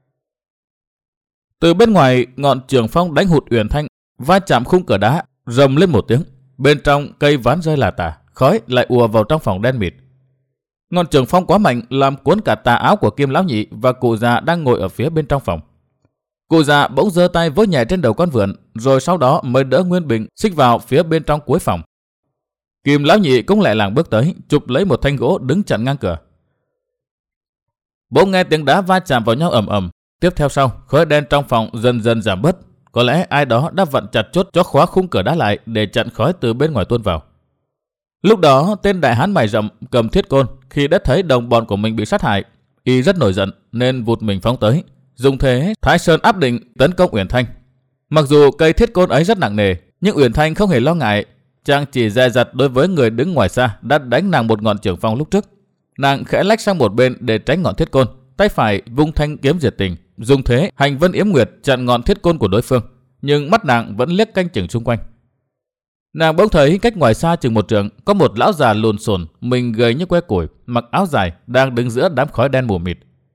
Từ bên ngoài, ngọn trường phong đánh hụt Uyển Thanh, va chạm khung cửa đá, rầm lên một tiếng. Bên trong cây ván rơi là tả, khói lại ùa vào trong phòng đen mịt. Ngọn trường phong quá mạnh làm cuốn cả tà áo của Kim Lão Nhị và cụ già đang ngồi ở phía bên trong phòng. Cụ già bỗng giơ tay vỗ nhẹ trên đầu con vượn, rồi sau đó mới đỡ Nguyên Bình xích vào phía bên trong cuối phòng. Kim Lão Nhị cũng lại làng bước tới, chụp lấy một thanh gỗ đứng chặn ngang cửa. Bỗng nghe tiếng đá va chạm vào nhau ầm ầm. Tiếp theo sau, khói đen trong phòng dần dần giảm bớt. Có lẽ ai đó đã vặn chặt chốt cho khóa khung cửa đá lại để chặn khói từ bên ngoài tuôn vào. Lúc đó, tên đại hán mày rậm cầm thiết côn, khi đã thấy đồng bọn của mình bị sát hại, y rất nổi giận nên vụt mình phóng tới, dùng thế Thái Sơn áp định tấn công Uyển Thanh. Mặc dù cây thiết côn ấy rất nặng nề, nhưng Uyển Thanh không hề lo ngại. Chàng chỉ dè dặt đối với người đứng ngoài xa đã đánh nàng một ngọn trường phong lúc trước. Nàng khẽ lách sang một bên để tránh ngọn thiết côn, tay phải vung thanh kiếm diệt tình, dùng thế hành vân yếm nguyệt chặn ngọn thiết côn của đối phương, nhưng mắt nàng vẫn liếc canh chừng xung quanh. Nàng bỗng thấy cách ngoài xa chừng một trượng có một lão già lùn xùn, mình gầy như que củi, mặc áo dài, đang đứng giữa đám khói đen mù mịt.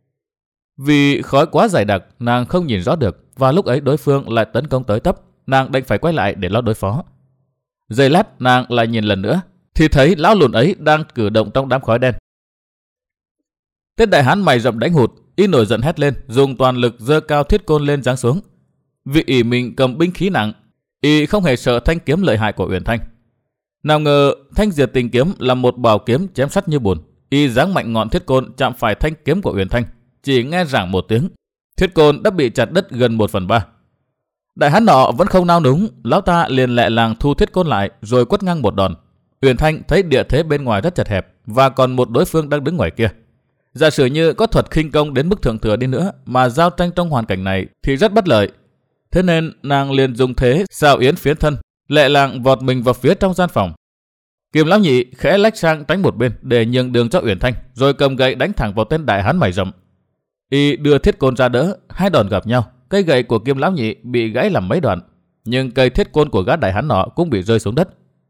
Vì khói quá dày đặc, nàng không nhìn rõ được, và lúc ấy đối phương lại tấn công tới tấp, nàng đành phải quay lại để lo đối phó. Giây lát nàng lại nhìn lần nữa, thì thấy lão lùn ấy đang cử động trong đám khói đen. Tên đại hán mày rậm đánh hụt, y nổi giận hét lên, dùng toàn lực giơ cao thiết côn lên giáng xuống. Vì ỷ mình cầm binh khí nặng, y không hề sợ thanh kiếm lợi hại của Uyển Thanh. Nào ngờ thanh diệt tình kiếm là một bảo kiếm chém sắt như bùn, y giáng mạnh ngọn thiết côn chạm phải thanh kiếm của Uyển Thanh, chỉ nghe rảng một tiếng, thiết côn đã bị chặt đứt gần một phần ba. Đại hán nọ vẫn không nao núng, lão ta liền lẹ làng thu thiết côn lại rồi quất ngang một đòn. Uyển Thanh thấy địa thế bên ngoài rất chật hẹp và còn một đối phương đang đứng ngoài kia. Giả sử như có thuật khinh công đến mức thượng thừa đi nữa mà giao tranh trong hoàn cảnh này thì rất bất lợi. Thế nên nàng liền dùng thế xào yến phiến thân, lẹ làng vọt mình vào phía trong gian phòng. Kim Lão Nhị khẽ lách sang tránh một bên để nhường đường cho Uyển Thanh, rồi cầm gậy đánh thẳng vào tên đại hán mày rậm. Y đưa thiết côn ra đỡ, hai đòn gặp nhau, cây gậy của Kim Lão Nhị bị gãy làm mấy đoạn, nhưng cây thiết côn của gã đại hán nọ cũng bị rơi xuống đất.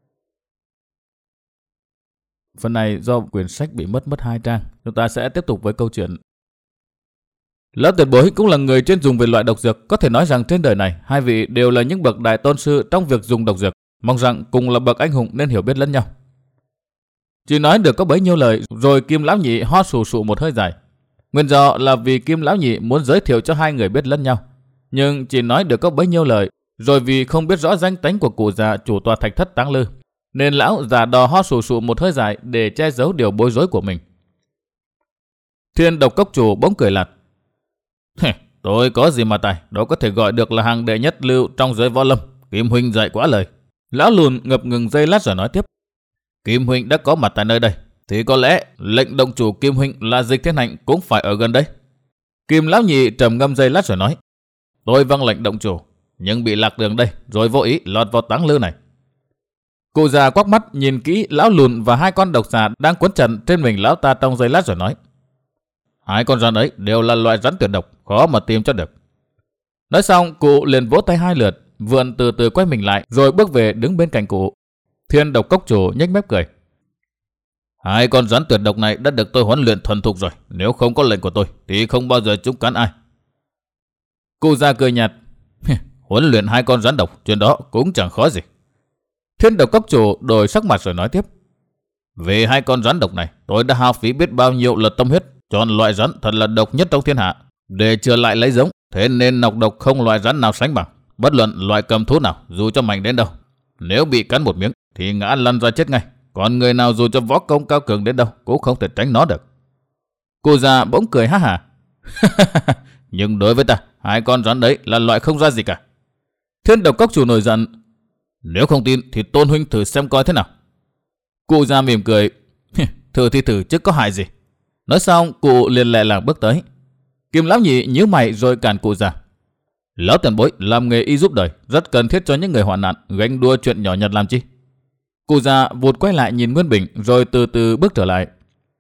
Phần này do quyển sách bị mất mất hai trang, chúng ta sẽ tiếp tục với câu chuyện. Lão Tuyệt Bối cũng là người chuyên dùng về loại độc dược, có thể nói rằng trên đời này hai vị đều là những bậc đại tôn sư trong việc dùng độc dược, mong rằng cùng là bậc anh hùng nên hiểu biết lẫn nhau. Chỉ nói được có bấy nhiêu lời, rồi Kim Lão Nhị ho sù sụ một hơi dài. Nguyên do là vì Kim Lão Nhị muốn giới thiệu cho hai người biết lẫn nhau, nhưng chỉ nói được có bấy nhiêu lời, rồi vì không biết rõ danh tánh của cụ già chủ tòa thạch thất Táng Lư, nên lão giả đò ho sù sụ một hơi dài để che giấu điều bối rối của mình. Thiên Độc Cốc chủ bỗng cười lạt. Tôi có gì mà tài, đó có thể gọi được là hàng đệ nhất lưu trong giới võ lâm. Kim huynh dạy quá lời. Lão lùn ngập ngừng giây lát rồi nói tiếp. Kim huynh đã có mặt tại nơi đây, thì có lẽ lệnh động chủ Kim huynh là Dịch Thiên Hạnh cũng phải ở gần đây. Kim Lão Nhị trầm ngâm giây lát rồi nói. Tôi vâng lệnh động chủ, nhưng bị lạc đường đây, rồi vô ý lọt vào Táng Lư này. Cụ già quắc mắt nhìn kỹ lão lùn và hai con độc xà đang quấn chặt trên mình lão ta trong giây lát rồi nói. Hai con rắn ấy đều là loại rắn tuyệt độc, khó mà tìm cho được. Nói xong, cụ liền vỗ tay hai lượt, vượn từ từ quay mình lại, rồi bước về đứng bên cạnh cụ. Thiên Độc Cốc chủ nhếch mép cười. Hai con rắn tuyệt độc này đã được tôi huấn luyện thuần thục rồi, nếu không có lệnh của tôi thì không bao giờ chúng cắn ai. Cụ già cười nhạt. Huấn luyện hai con rắn độc, chuyện đó cũng chẳng khó gì. Thiên Độc Cốc chủ đổi sắc mặt rồi nói tiếp. Về hai con rắn độc này, tôi đã hao phí biết bao nhiêu lượt tâm huyết, chọn loại rắn thật là độc nhất trong thiên hạ để chừa lại lấy giống, thế nên nọc độc không loại rắn nào sánh bằng. Bất luận loại cầm thú nào, dù cho mạnh đến đâu, nếu bị cắn một miếng thì ngã lăn ra chết ngay. Còn người nào dù cho võ công cao cường đến đâu cũng không thể tránh nó được. Cụ già bỗng cười ha hả. Nhưng đối với ta, hai con rắn đấy là loại không ra gì cả. Thiên Độc Cốc chủ nổi giận. Nếu không tin thì Tôn huynh thử xem coi thế nào. Cụ già mỉm cười. Thử thì thử chứ có hại gì. Nói xong cụ liền lẹ làng bước tới. Kim lão nhị nhíu mày rồi cản cụ già. Lão tiền bối làm nghề y giúp đời, rất cần thiết cho những người hoạn nạn, gánh đua chuyện nhỏ nhặt làm chi. Cụ già vụt quay lại nhìn Nguyên Bình rồi từ từ bước trở lại.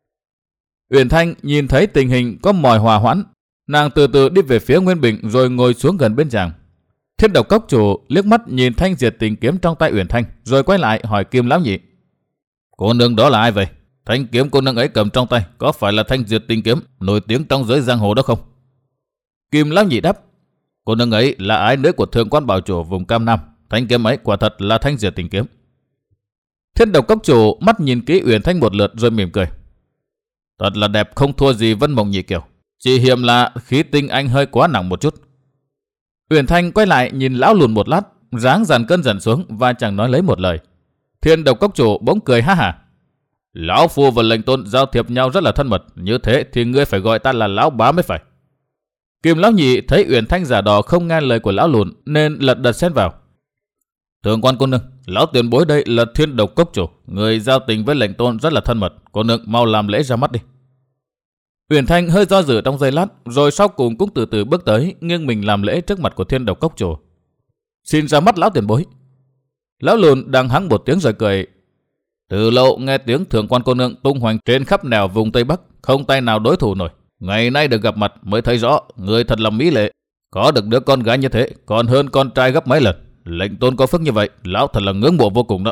Uyển Thanh nhìn thấy tình hình có mòi hòa hoãn, nàng từ từ đi về phía Nguyên Bình rồi ngồi xuống gần bên chàng. Thiên Độc Cốc chủ liếc mắt nhìn thanh diệt tình kiếm trong tay Uyển Thanh rồi quay lại hỏi Kim lão nhị. Cô nương đó là ai vậy? Thanh kiếm cô nương ấy cầm trong tay có phải là thanh diệt tình kiếm nổi tiếng trong giới giang hồ đó không? Kim lão nhị đáp. Cô nương ấy là ái nữ của thượng quan bảo chủ vùng Cam Nam. Thanh kiếm ấy quả thật là thanh diệt tình kiếm. Thiên Độc Cốc chủ mắt nhìn kỹ Uyển Thanh một lượt rồi mỉm cười. Thật là đẹp không thua gì Vân Mộng Nhị Kiều. Chỉ hiểm là khí tinh anh hơi quá nặng một chút. Uyển Thanh quay lại nhìn lão lùn một lát, dáng dàn cơn dần xuống và chẳng nói lấy một lời. Thiên Độc Cốc chủ bỗng cười ha hả. Lão phu và lệnh tôn giao thiệp nhau rất là thân mật, như thế thì ngươi phải gọi ta là lão bá mới phải. Kim lão nhị thấy Uyển Thanh giả đò không nghe lời của lão lùn nên lật đật xen vào. Thượng quan cô nương, lão tiền bối đây là Thiên Độc Cốc chủ, người giao tình với lệnh tôn rất là thân mật, cô nương mau làm lễ ra mắt đi. Uyển Thanh hơi do dự trong giây lát, rồi sau cùng cũng từ từ bước tới, nghiêng mình làm lễ trước mặt của Thiên Độc Cốc chủ. Xin ra mắt lão tiền bối. Lão lùn đang hắng một tiếng rồi cười. Từ lâu nghe tiếng thượng quan cô nương tung hoành trên khắp nẻo vùng Tây Bắc, không tay nào đối thủ nổi. Ngày nay được gặp mặt mới thấy rõ, người thật là mỹ lệ. Có được đứa con gái như thế, còn hơn con trai gấp mấy lần. Lệnh tôn có phước như vậy, lão thật là ngưỡng mộ vô cùng đó.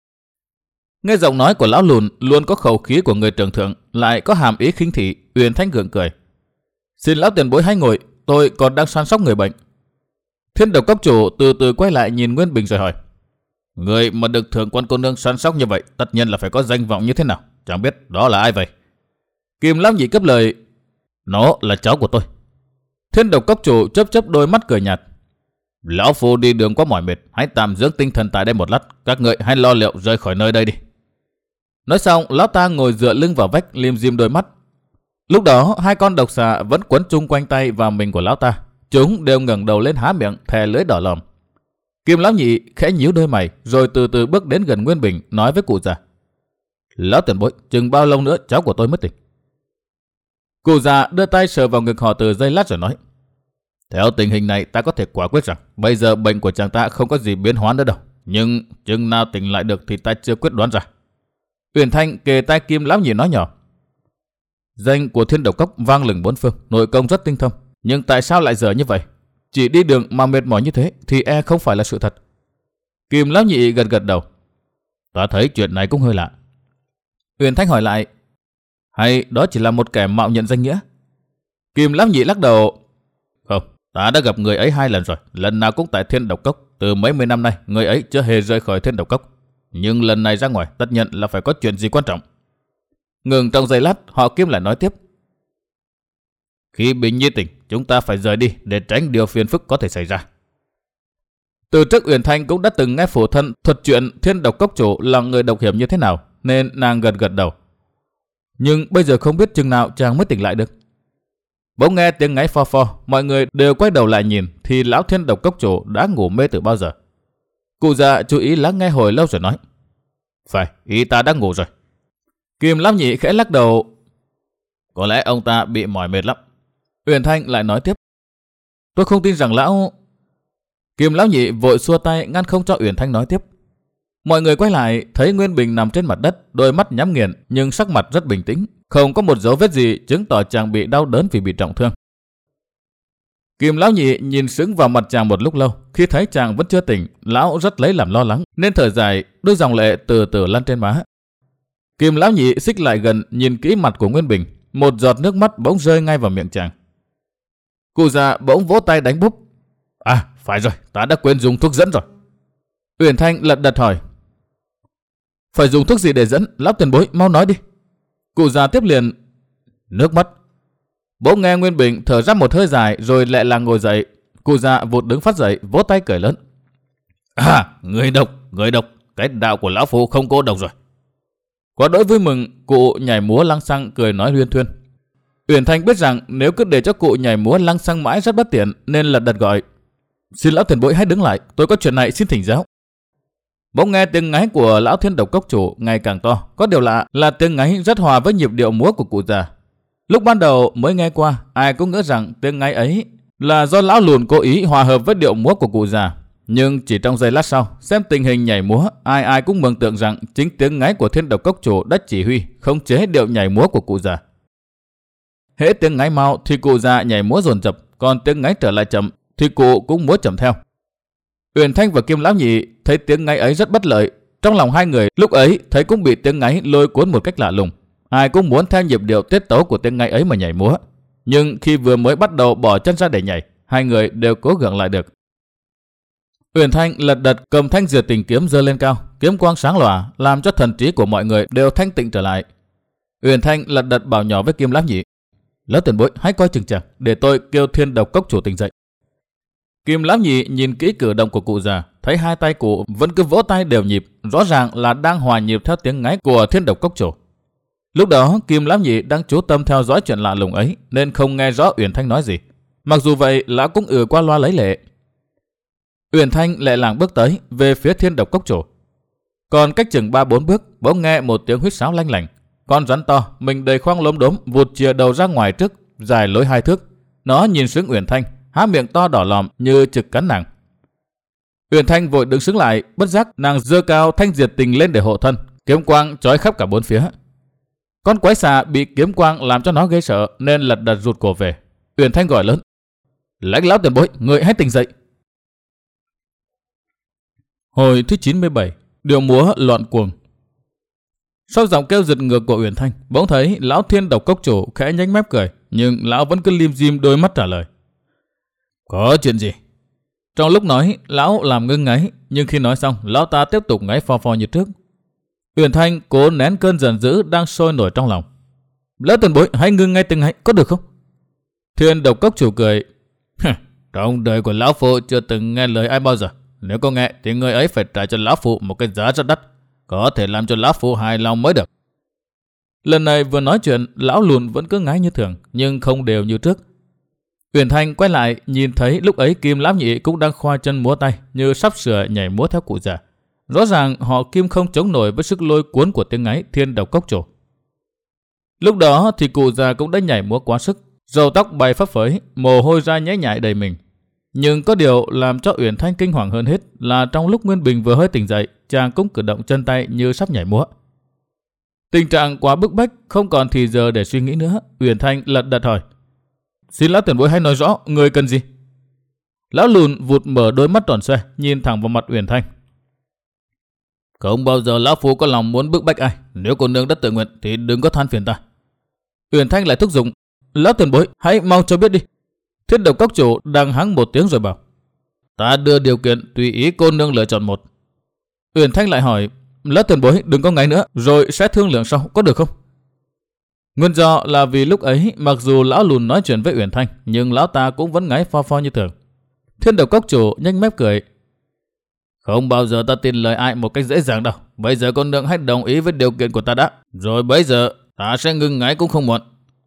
Nghe giọng nói của lão lùn luôn có khẩu khí của người trưởng thượng, lại có hàm ý khinh thị. Uyển Thanh gượng cười. Xin lão tiền bối hãy ngồi, tôi còn đang săn sóc người bệnh. Thiên Độc Cốc chủ từ từ quay lại nhìn Nguyên Bình rồi hỏi. Người mà được thượng quan cô nương săn sóc như vậy, tất nhiên là phải có danh vọng như thế nào, chẳng biết đó là ai vậy? Kim lão nhị cấp lời. Nó là cháu của tôi. Thiên Độc Cốc chủ chớp chớp đôi mắt cười nhạt. Lão phu đi đường quá mỏi mệt, hãy tạm dưỡng tinh thần tại đây một lát, các người hãy lo liệu rời khỏi nơi đây đi. Nói xong, lão ta ngồi dựa lưng vào vách, lim dim đôi mắt. Lúc đó, hai con độc xà vẫn quấn chung quanh tay và mình của lão ta. Chúng đều ngẩng đầu lên há miệng, thè lưỡi đỏ lòm. Kim lão nhị khẽ nhíu đôi mày, rồi từ từ bước đến gần Nguyên Bình, nói với cụ già. Lão tiền bối, chừng bao lâu nữa cháu của tôi mất tỉnh? Cụ già đưa tay sờ vào ngực họ từ giây lát rồi nói. Theo tình hình này ta có thể quả quyết rằng bây giờ bệnh của chàng ta không có gì biến hóa nữa đâu. Nhưng chừng nào tỉnh lại được thì ta chưa quyết đoán ra. Uyển Thanh kề tai Kim lão nhị nói nhỏ. Danh của Thiên Độc Cốc vang lừng bốn phương, nội công rất tinh thâm. Nhưng tại sao lại dở như vậy? Chỉ đi đường mà mệt mỏi như thế thì e không phải là sự thật. Kim lão nhị gật gật đầu. Ta thấy chuyện này cũng hơi lạ. Uyển Thanh hỏi lại. Hay đó chỉ là một kẻ mạo nhận danh nghĩa? Kim lão nhị lắc đầu. Không, ta đã gặp người ấy hai lần rồi, lần nào cũng tại Thiên Độc Cốc. Từ mấy mươi năm nay, người ấy chưa hề rời khỏi Thiên Độc Cốc. Nhưng lần này ra ngoài, tất nhiên là phải có chuyện gì quan trọng. Ngừng trong giây lát, họ Kim lại nói tiếp. Khi Bình Nhi tỉnh, chúng ta phải rời đi để tránh điều phiền phức có thể xảy ra. Từ trước Uyển Thanh cũng đã từng nghe phụ thân thuật chuyện Thiên Độc Cốc chủ là người độc hiểm như thế nào, nên nàng gật gật đầu. Nhưng bây giờ không biết chừng nào chàng mới tỉnh lại được. Bỗng nghe tiếng ngáy pho pho, mọi người đều quay đầu lại nhìn thì lão Thiên Độc Cốc chủ đã ngủ mê từ bao giờ. Cụ già chú ý lắng nghe hồi lâu rồi nói. Phải, ý ta đã ngủ rồi. Kim lão nhị khẽ lắc đầu. Có lẽ ông ta bị mỏi mệt lắm. Uyển Thanh lại nói tiếp. Tôi không tin rằng lão... Kim lão nhị vội xua tay ngăn không cho Uyển Thanh nói tiếp. Mọi người quay lại thấy Nguyên Bình nằm trên mặt đất, đôi mắt nhắm nghiền nhưng sắc mặt rất bình tĩnh, không có một dấu vết gì chứng tỏ chàng bị đau đớn vì bị trọng thương. Kim lão nhị nhìn sững vào mặt chàng một lúc lâu, khi thấy chàng vẫn chưa tỉnh, lão rất lấy làm lo lắng nên thở dài, đôi dòng lệ từ từ lăn trên má. Kim lão nhị xích lại gần nhìn kỹ mặt của Nguyên Bình, một giọt nước mắt bỗng rơi ngay vào miệng chàng. Cụ già bỗng vỗ tay đánh búp. À, phải rồi, ta đã quên dùng thuốc dẫn rồi. Uyển Thanh lật đật hỏi. Phải dùng thuốc gì để dẫn, lão tiền bối mau nói đi. Cụ già tiếp liền. Nước mắt. Bỗng nghe Nguyên Bình thở ra một hơi dài rồi lại là ngồi dậy. Cụ già vụt đứng phát dậy, vỗ tay cười lớn. À, người độc, người độc, cái đạo của lão phu không cô độc rồi. Quá đỗi vui mừng, cụ nhảy múa lăng xăng cười nói huyên thuyên. Uyển Thanh biết rằng nếu cứ để cho cụ nhảy múa lăng xăng mãi rất bất tiện, nên lật đật gọi: "Xin lão tiền bối hãy đứng lại, tôi có chuyện này xin thỉnh giáo." Bỗng nghe tiếng ngáy của lão Thiên Độc Cốc chủ ngày càng to, có điều lạ là tiếng ngáy rất hòa với nhịp điệu múa của cụ già. Lúc ban đầu mới nghe qua, ai cũng ngỡ rằng tiếng ngáy ấy là do lão lùn cố ý hòa hợp với điệu múa của cụ già. Nhưng chỉ trong giây lát sau, xem tình hình nhảy múa, ai ai cũng mường tượng rằng chính tiếng ngáy của Thiên Độc Cốc chủ đã chỉ huy, khống chế điệu nhảy múa của cụ già. Hễ tiếng ngáy mau thì cụ già nhảy múa dồn dập, còn tiếng ngáy trở lại chậm thì cụ cũng múa chậm theo. Uyển Thanh và Kim Lão Nhị thấy tiếng ngáy ấy rất bất lợi, trong lòng hai người lúc ấy thấy cũng bị tiếng ngáy lôi cuốn một cách lạ lùng. Ai cũng muốn theo nhịp điệu tiết tấu của tiếng ngáy ấy mà nhảy múa, nhưng khi vừa mới bắt đầu bỏ chân ra để nhảy, hai người đều cố gượng lại được. Uyển Thanh lật đật cầm thanh diệt tình kiếm giơ lên cao, kiếm quang sáng lòa làm cho thần trí của mọi người đều thanh tịnh trở lại. Uyển Thanh lật đật bảo nhỏ với Kim Lão Nhị: "Lão tiền bối hãy coi chừng chừng, để tôi kêu Thiên Độc Cốc chủ tỉnh dậy." Kim Lão Nhị nhìn kỹ cử động của cụ già, thấy hai tay cụ vẫn cứ vỗ tay đều nhịp, rõ ràng là đang hòa nhịp theo tiếng ngáy của Thiên Độc Cốc chủ. Lúc đó Kim Lão Nhị đang chú tâm theo dõi chuyện lạ lùng ấy nên không nghe rõ Uyển Thanh nói gì. Mặc dù vậy, lão cũng ừ qua loa lấy lệ. Uyển Thanh lẹ làng bước tới về phía Thiên Độc Cốc chủ. Còn cách chừng ba bốn bước, bỗng nghe một tiếng huýt sáo lanh lảnh. Con rắn to, mình đầy khoang lốm đốm vụt chìa đầu ra ngoài trước, dài lối hai thước. Nó nhìn xuống Uyển Thanh, há miệng to đỏ lòm như trực cắn nàng. Uyển Thanh vội đứng sững lại, bất giác nàng giơ cao thanh diệt tình lên để hộ thân, kiếm quang chói khắp cả bốn phía. Con quái xà bị kiếm quang làm cho nó ghê sợ nên lật đật rụt cổ về. Uyển Thanh gọi lớn: "Lãnh lão tiền bối, người hãy tỉnh dậy." Hồi thứ chín mươi bảy, điệu múa loạn cuồng. Sau giọng kêu giật ngược của Uyển Thanh, bỗng thấy lão Thiên Độc Cốc chủ khẽ nhếch mép cười, nhưng lão vẫn cứ lim dim đôi mắt trả lời: "Có chuyện gì?" Trong lúc nói, lão làm ngưng ngáy, nhưng khi nói xong, lão ta tiếp tục ngáy phò phò như trước. Uyển Thanh cố nén cơn giận dữ đang sôi nổi trong lòng. "Lão tiền bối hãy ngưng ngay từng ngáy, có được không?" Thiên Độc Cốc chủ cười: "Trong đời của lão phụ chưa từng nghe lời ai bao giờ. Nếu có nghe thì người ấy phải trả cho lão phụ một cái giá rất đắt, có thể làm cho lão phụ hài lòng mới được." Lần này vừa nói chuyện, lão lùn vẫn cứ ngáy như thường, nhưng không đều như trước. Uyển Thanh quay lại nhìn thấy lúc ấy Kim Lão Nhị cũng đang khoa chân múa tay như sắp sửa nhảy múa theo cụ già. Rõ ràng họ Kim không chống nổi với sức lôi cuốn của tiếng ngáy Thiên Độc Cốc chủ. Lúc đó thì cụ già cũng đã nhảy múa quá sức, râu tóc bay phấp phới, mồ hôi ra nhễ nhại đầy mình. Nhưng có điều làm cho Uyển Thanh kinh hoàng hơn hết là trong lúc Nguyên Bình vừa hơi tỉnh dậy, chàng cũng cử động chân tay như sắp nhảy múa. Tình trạng quá bức bách, không còn thì giờ để suy nghĩ nữa. Uyển Thanh lật đật hỏi: "Xin lão tiền bối hãy nói rõ, người cần gì?" Lão lùn vụt mở đôi mắt tròn xoe, nhìn thẳng vào mặt Uyển Thanh: "Không bao giờ lão phu có lòng muốn bức bách ai, nếu cô nương đã tự nguyện thì đừng có than phiền ta." Uyển Thanh lại thúc giục: "Lão tiền bối hãy mau cho biết đi." Thiên Độc Cốc chủ đang hắng một tiếng rồi bảo: "Ta đưa điều kiện tùy ý cô nương lựa chọn một." Uyển Thanh lại hỏi: "Lão tiền bối đừng có ngáy nữa, rồi sẽ thương lượng sau, có được không?" Nguyên do là vì lúc ấy mặc dù lão lùn nói chuyện với Uyển Thanh, nhưng lão ta cũng vẫn ngáy pho pho như thường. Thiên Độc Cốc chủ nhanh mép cười: "Không bao giờ ta tin lời ai một cách dễ dàng đâu. Bây giờ cô nương hãy đồng ý với điều kiện của ta đã, rồi bây giờ ta sẽ ngưng ngáy cũng không muộn."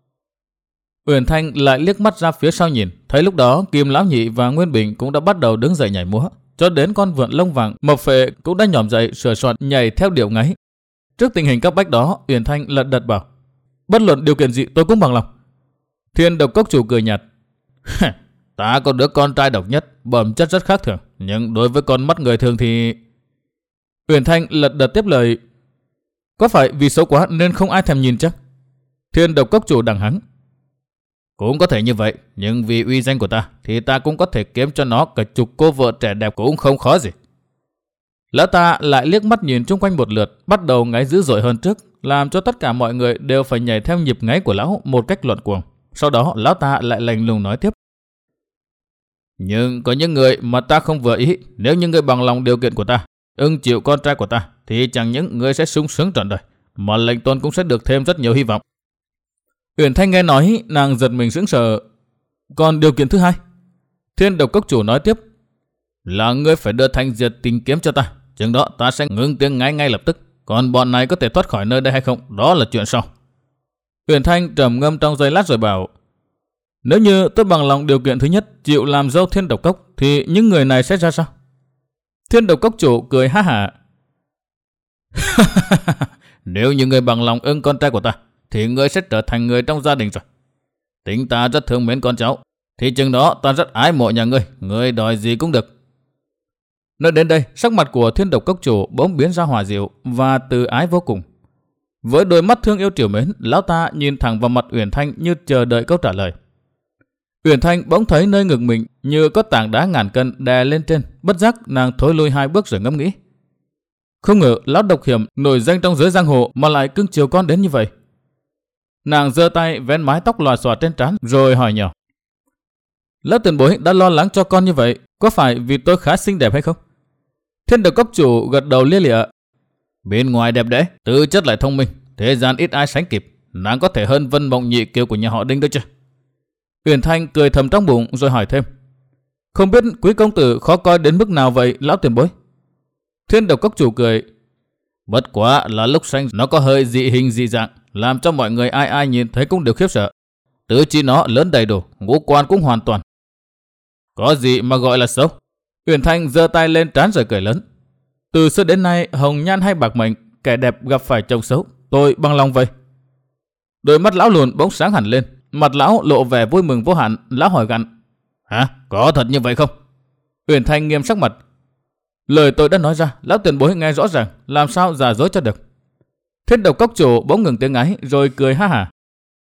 Uyển Thanh lại liếc mắt ra phía sau nhìn, thấy lúc đó Kim Lão Nhị và Nguyên Bình cũng đã bắt đầu đứng dậy nhảy múa, cho đến con vượn lông vàng mộc phệ cũng đã nhỏm dậy sửa soạn nhảy theo điệu ngáy. Trước tình hình cấp bách đó, Uyển Thanh lật đật bảo: "Bất luận điều kiện gì tôi cũng bằng lòng." Thiên Độc Cốc chủ cười nhạt: "Ta có đứa con trai độc nhất, bẩm chất rất khác thường, nhưng đối với con mắt người thường thì..." Uyển Thanh lật đật tiếp lời: "Có phải vì xấu quá nên không ai thèm nhìn chắc?" Thiên Độc Cốc chủ đằng hắng: "Cũng có thể như vậy, nhưng vì uy danh của ta thì ta cũng có thể kiếm cho nó cả chục cô vợ trẻ đẹp cũng không khó gì." Lão ta lại liếc mắt nhìn chung quanh một lượt, bắt đầu ngáy dữ dội hơn trước, làm cho tất cả mọi người đều phải nhảy theo nhịp ngáy của lão một cách luận cuồng. Sau đó lão ta lại lạnh lùng nói tiếp: "Nhưng có những người mà ta không vừa ý, nếu như người bằng lòng điều kiện của ta, ưng chịu con trai của ta, thì chẳng những người sẽ sung sướng trọn đời, mà lệnh tôn cũng sẽ được thêm rất nhiều hy vọng." Uyển Thanh nghe nói, nàng giật mình sững sờ. "Còn điều kiện thứ hai?" Thiên Độc Cốc chủ nói tiếp: "Là ngươi phải đưa thanh diệt tình kiếm cho ta, chừng đó ta sẽ ngưng tiếng ngáy ngay lập tức. Còn bọn này có thể thoát khỏi nơi đây hay không, đó là chuyện sau. Uyển Thanh trầm ngâm trong giây lát rồi bảo, nếu như tôi bằng lòng điều kiện thứ nhất, chịu làm dâu Thiên Độc Cốc, thì những người này sẽ ra sao? Thiên Độc Cốc chủ cười ha hả. Nếu như người bằng lòng ưng con trai của ta, thì người sẽ trở thành người trong gia đình rồi. Tính ta rất thương mến con cháu, thì chừng đó ta rất ái mộ nhà ngươi, ngươi đòi gì cũng được. Nói đến đây, sắc mặt của Thiên Độc Cốc chủ bỗng biến ra hòa dịu và từ ái vô cùng. Với đôi mắt thương yêu trìu mến, lão ta nhìn thẳng vào mặt Uyển Thanh như chờ đợi câu trả lời. Uyển Thanh bỗng thấy nơi ngực mình như có tảng đá ngàn cân đè lên trên, bất giác nàng thối lui hai bước rồi ngẫm nghĩ. Không ngờ lão độc hiểm nổi danh trong giới giang hồ mà lại cưng chiều con đến như vậy. Nàng giơ tay vén mái tóc lòa xòa trên trán rồi hỏi nhỏ, lão tiền bối đã lo lắng cho con như vậy, có phải vì tôi khá xinh đẹp hay không? Thiên Độc Cốc chủ gật đầu lia lịa. Bên ngoài đẹp đẽ, tư chất lại thông minh, thế gian ít ai sánh kịp, nàng có thể hơn Vân Mộng Nhị Kiều của nhà họ Đinh đó chứ? Uyển Thanh cười thầm trong bụng rồi hỏi thêm, không biết quý công tử khó coi đến mức nào vậy lão tiền bối? Thiên Độc Cốc chủ cười, bất quá là lúc sanh nó có hơi dị hình dị dạng, làm cho mọi người ai ai nhìn thấy cũng đều khiếp sợ. Tứ chi nó lớn đầy đủ, ngũ quan cũng hoàn toàn. Có gì mà gọi là xấu? Uyển Thanh giơ tay lên trán rồi cười lớn. Từ xưa đến nay, hồng nhan hay bạc mệnh, kẻ đẹp gặp phải chồng xấu, tôi bằng lòng vậy. Đôi mắt lão lùn bỗng sáng hẳn lên, mặt lão lộ vẻ vui mừng vô hạn. Lão hỏi gặn, hả, có thật như vậy không? Uyển Thanh nghiêm sắc mặt. Lời tôi đã nói ra, lão tiền bối nghe rõ ràng, làm sao giả dối cho được. Thiên Độc Cốc chủ bỗng ngừng tiếng ái rồi cười ha hả.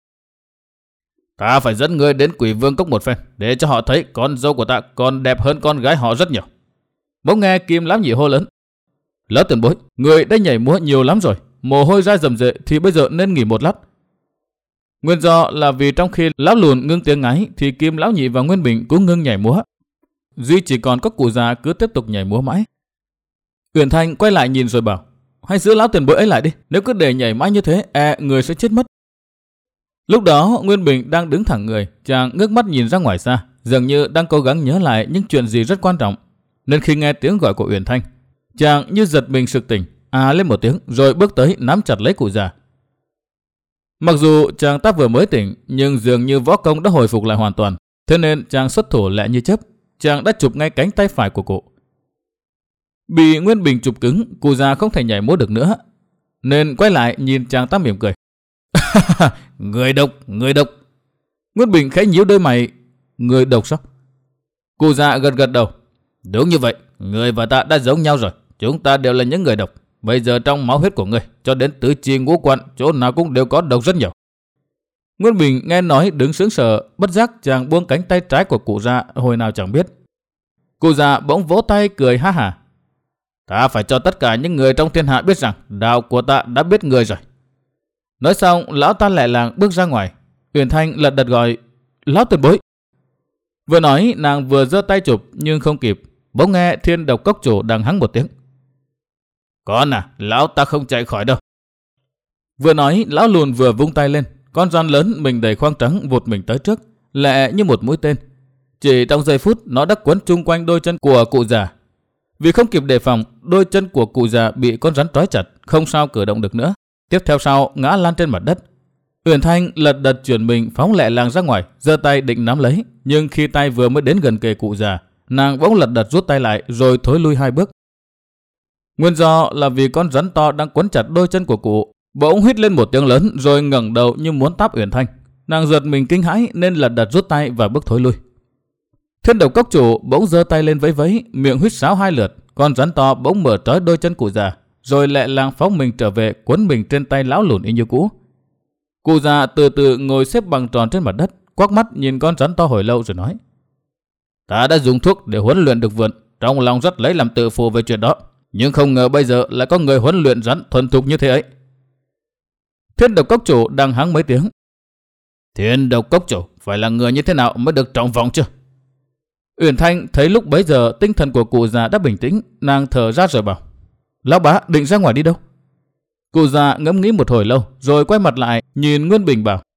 Ta phải dẫn ngươi đến Quỷ Vương Cốc một phen, để cho họ thấy con dâu của ta còn đẹp hơn con gái họ rất nhiều. Bỗng nghe Kim Lão Nhị hô lớn, lão tiền bối, người đã nhảy múa nhiều lắm rồi, mồ hôi ra rầm rệ thì bây giờ nên nghỉ một lát. Nguyên do là vì trong khi lão lùn ngưng tiếng ngáy thì Kim Lão Nhị và Nguyên Bình cũng ngưng nhảy múa. Duy chỉ còn có cụ già cứ tiếp tục nhảy múa mãi. Uyển Thanh quay lại nhìn rồi bảo, hãy giữ lão tiền bối ấy lại đi, nếu cứ để nhảy mãi như thế, e người sẽ chết mất. Lúc đó Nguyên Bình đang đứng thẳng người, chàng ngước mắt nhìn ra ngoài xa, dường như đang cố gắng nhớ lại những chuyện gì rất quan trọng. Nên khi nghe tiếng gọi của Uyển Thanh, chàng như giật mình sực tỉnh, à lên một tiếng rồi bước tới nắm chặt lấy cụ già. Mặc dù chàng ta vừa mới tỉnh, nhưng dường như võ công đã hồi phục lại hoàn toàn, thế nên chàng xuất thủ lẹ như chớp, chàng đã chụp ngay cánh tay phải của cụ. Bị Nguyên Bình chụp cứng, cụ già không thể nhảy múa được nữa, nên quay lại nhìn chàng ta mỉm cười. Người độc, người độc. Nguyên Bình khẽ nhíu đôi mày, người độc sao? Cụ già gật gật đầu. Đúng như vậy, người và ta đã giống nhau rồi, chúng ta đều là những người độc. Bây giờ trong máu huyết của ngươi, cho đến tứ chi ngũ quan, chỗ nào cũng đều có độc rất nhiều. Nguyên Bình nghe nói đứng sững sờ, bất giác chàng buông cánh tay trái của cụ già hồi nào chẳng biết. Cụ già bỗng vỗ tay cười ha hả. Ta phải cho tất cả những người trong thiên hạ biết rằng đạo của ta đã biết người rồi. Nói xong, lão ta lẹ làng bước ra ngoài. Uyển Thanh lật đật gọi, lão tiền bối. Vừa nói, nàng vừa giơ tay chụp nhưng không kịp, bỗng nghe Thiên Độc Cốc chủ đằng hắng một tiếng. Con à, lão ta không chạy khỏi đâu. Vừa nói, lão lùn vừa vung tay lên, con rắn lớn mình đầy khoang trắng vụt mình tới trước, lẹ như một mũi tên. Chỉ trong giây phút, nó đã quấn chung quanh đôi chân của cụ già. Vì không kịp đề phòng, đôi chân của cụ già bị con rắn trói chặt, không sao cử động được nữa. Tiếp theo sau, ngã lan trên mặt đất. Uyển Thanh lật đật chuyển mình phóng lẹ làng ra ngoài, giơ tay định nắm lấy, nhưng khi tay vừa mới đến gần kề cụ già, nàng bỗng lật đật rút tay lại rồi thối lui hai bước. Nguyên do là vì con rắn to đang quấn chặt đôi chân của cụ, bỗng huýt lên một tiếng lớn rồi ngẩng đầu như muốn táp Uyển Thanh. Nàng giật mình kinh hãi nên lật đật rút tay và bước thối lui. Thiên Độc Cốc chủ bỗng giơ tay lên vẫy vẫy, miệng huýt sáo hai lượt, con rắn to bỗng mở trói đôi chân cụ già, rồi lẹ làng phóng mình trở về quấn mình trên tay lão lùn y như cũ. Cụ già từ từ ngồi xếp bằng tròn trên mặt đất, quắc mắt nhìn con rắn to hồi lâu rồi nói: Ta đã dùng thuốc để huấn luyện được vượn, trong lòng rất lấy làm tự phụ về chuyện đó, nhưng không ngờ bây giờ lại có người huấn luyện rắn thuần thục như thế ấy. Thiên Độc Cốc chủ đang hắng mấy tiếng. Thiên Độc Cốc chủ phải là người như thế nào mới được trọng vọng chứ? Uyển Thanh thấy lúc bấy giờ tinh thần của cụ già đã bình tĩnh, nàng thở ra rồi bảo: Lão bá định ra ngoài đi đâu? Cụ già ngẫm nghĩ một hồi lâu rồi quay mặt lại nhìn Nguyên Bình bảo: